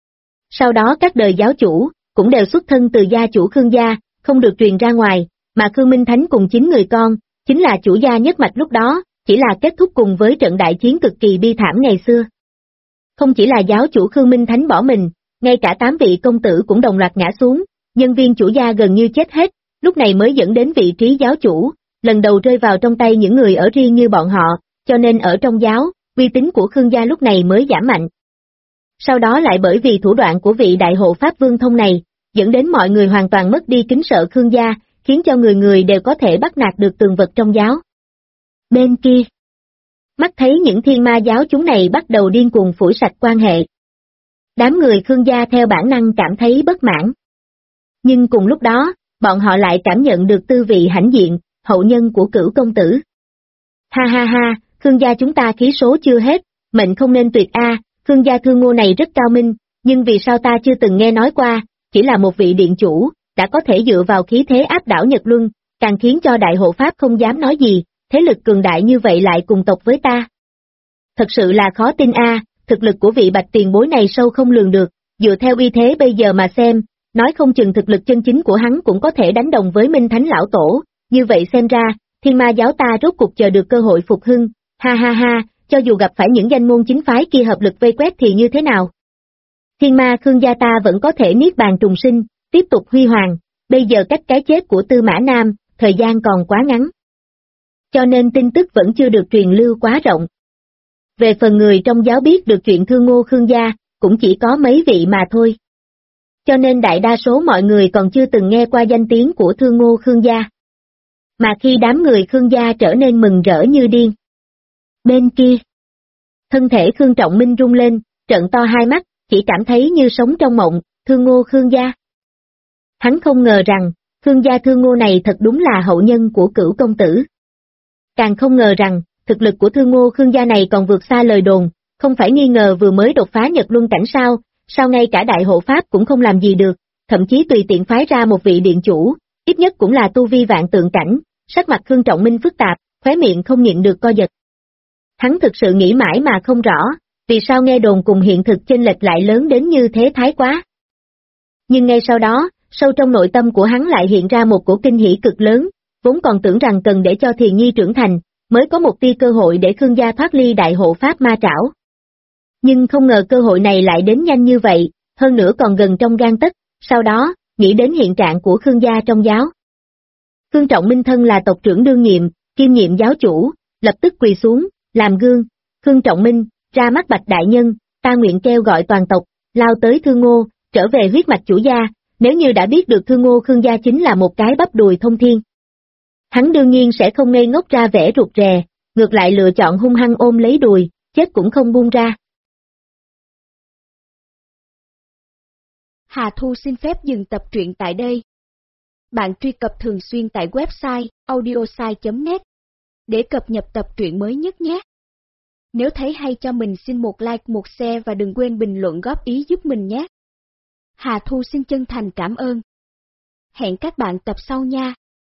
Sau đó các đời giáo chủ, cũng đều xuất thân từ gia chủ Khương gia, không được truyền ra ngoài. Mà Khương Minh Thánh cùng 9 người con, chính là chủ gia nhất mạch lúc đó, chỉ là kết thúc cùng với trận đại chiến cực kỳ bi thảm ngày xưa. Không chỉ là giáo chủ Khương Minh Thánh bỏ mình, ngay cả 8 vị công tử cũng đồng loạt ngã xuống, nhân viên chủ gia gần như chết hết, lúc này mới dẫn đến vị trí giáo chủ, lần đầu rơi vào trong tay những người ở riêng như bọn họ, cho nên ở trong giáo, uy tín của Khương gia lúc này mới giảm mạnh. Sau đó lại bởi vì thủ đoạn của vị đại hộ pháp Vương Thông này, dẫn đến mọi người hoàn toàn mất đi kính sợ Khương gia, khiến cho người người đều có thể bắt nạt được tường vật trong giáo. Bên kia, mắt thấy những thiên ma giáo chúng này bắt đầu điên cuồng phủi sạch quan hệ. Đám người Khương gia theo bản năng cảm thấy bất mãn. Nhưng cùng lúc đó, bọn họ lại cảm nhận được tư vị hãnh diện, hậu nhân của Cửu công tử. Ha ha ha, Khương gia chúng ta khí số chưa hết, mệnh không nên tuyệt a. Khương gia Thương Ngô này rất cao minh, nhưng vì sao ta chưa từng nghe nói qua, chỉ là một vị điện chủ, đã có thể dựa vào khí thế áp đảo Nhật Luân, càng khiến cho đại hộ pháp không dám nói gì, thế lực cường đại như vậy lại cùng tộc với ta. Thật sự là khó tin a, thực lực của vị bạch tiền bối này sâu không lường được, dựa theo uy thế bây giờ mà xem, nói không chừng thực lực chân chính của hắn cũng có thể đánh đồng với Minh Thánh lão tổ, như vậy xem ra, thiên ma giáo ta rốt cuộc chờ được cơ hội phục hưng, ha ha ha, cho dù gặp phải những danh môn chính phái kia hợp lực vây quét thì như thế nào? Thiên ma Khương gia ta vẫn có thể niết bàn trùng sinh, tiếp tục huy hoàng, bây giờ cách cái chết của Tư Mã Nam, thời gian còn quá ngắn. Cho nên tin tức vẫn chưa được truyền lưu quá rộng. Về phần người trong giáo biết được chuyện Thương Ngô Khương gia, cũng chỉ có mấy vị mà thôi. Cho nên đại đa số mọi người còn chưa từng nghe qua danh tiếng của Thương Ngô Khương gia. Mà khi đám người Khương gia trở nên mừng rỡ như điên. Bên kia, thân thể Khương Trọng Minh rung lên, trợn to hai mắt, chỉ cảm thấy như sống trong mộng, Thương Ngô Khương gia. Hắn không ngờ rằng, Khương gia Thương Ngô này thật đúng là hậu nhân của Cửu công tử. Càng không ngờ rằng, thực lực của Thương Ngô Khương gia này còn vượt xa lời đồn, không phải nghi ngờ vừa mới đột phá Nhật Luân cảnh sao ngay cả đại hộ pháp cũng không làm gì được, thậm chí tùy tiện phái ra một vị điện chủ, ít nhất cũng là tu vi vạn tượng cảnh, sắc mặt Khương Trọng Minh phức tạp, khóe miệng không nhịn được co giật. Hắn thực sự nghĩ mãi mà không rõ, vì sao nghe đồn cùng hiện thực chênh lệch lại lớn đến như thế thái quá. Nhưng ngay sau đó, sâu trong nội tâm của hắn lại hiện ra một cổ kinh hỉ cực lớn, vốn còn tưởng rằng cần để cho Thiền Nhi trưởng thành, mới có một tia cơ hội để Khương gia thoát ly đại hộ pháp ma trảo. Nhưng không ngờ cơ hội này lại đến nhanh như vậy, hơn nữa còn gần trong gang tấc, sau đó, nghĩ đến hiện trạng của Khương gia trong giáo. Khương Trọng Minh thân là tộc trưởng đương nhiệm, kiêm nhiệm giáo chủ, lập tức quỳ xuống, làm gương, Khương Trọng Minh, ra mắt Bạch đại nhân, ta nguyện kêu gọi toàn tộc, lao tới Thương Ngô, trở về huyết mạch chủ gia, nếu như đã biết được Thương Ngô Khương gia chính là một cái bắp đùi thông thiên. Hắn đương nhiên sẽ không ngây ngốc ra vẻ rụt rè, ngược lại lựa chọn hung hăng ôm lấy đùi, chết cũng không buông ra. Hà Thu xin phép dừng tập truyện tại đây. Bạn truy cập thường xuyên tại website audiosai.net để cập nhật tập truyện mới nhất nhé. Nếu thấy hay cho mình xin một like, một share và đừng quên bình luận góp ý giúp mình nhé. Hà Thu xin chân thành cảm ơn. Hẹn các bạn tập sau nha.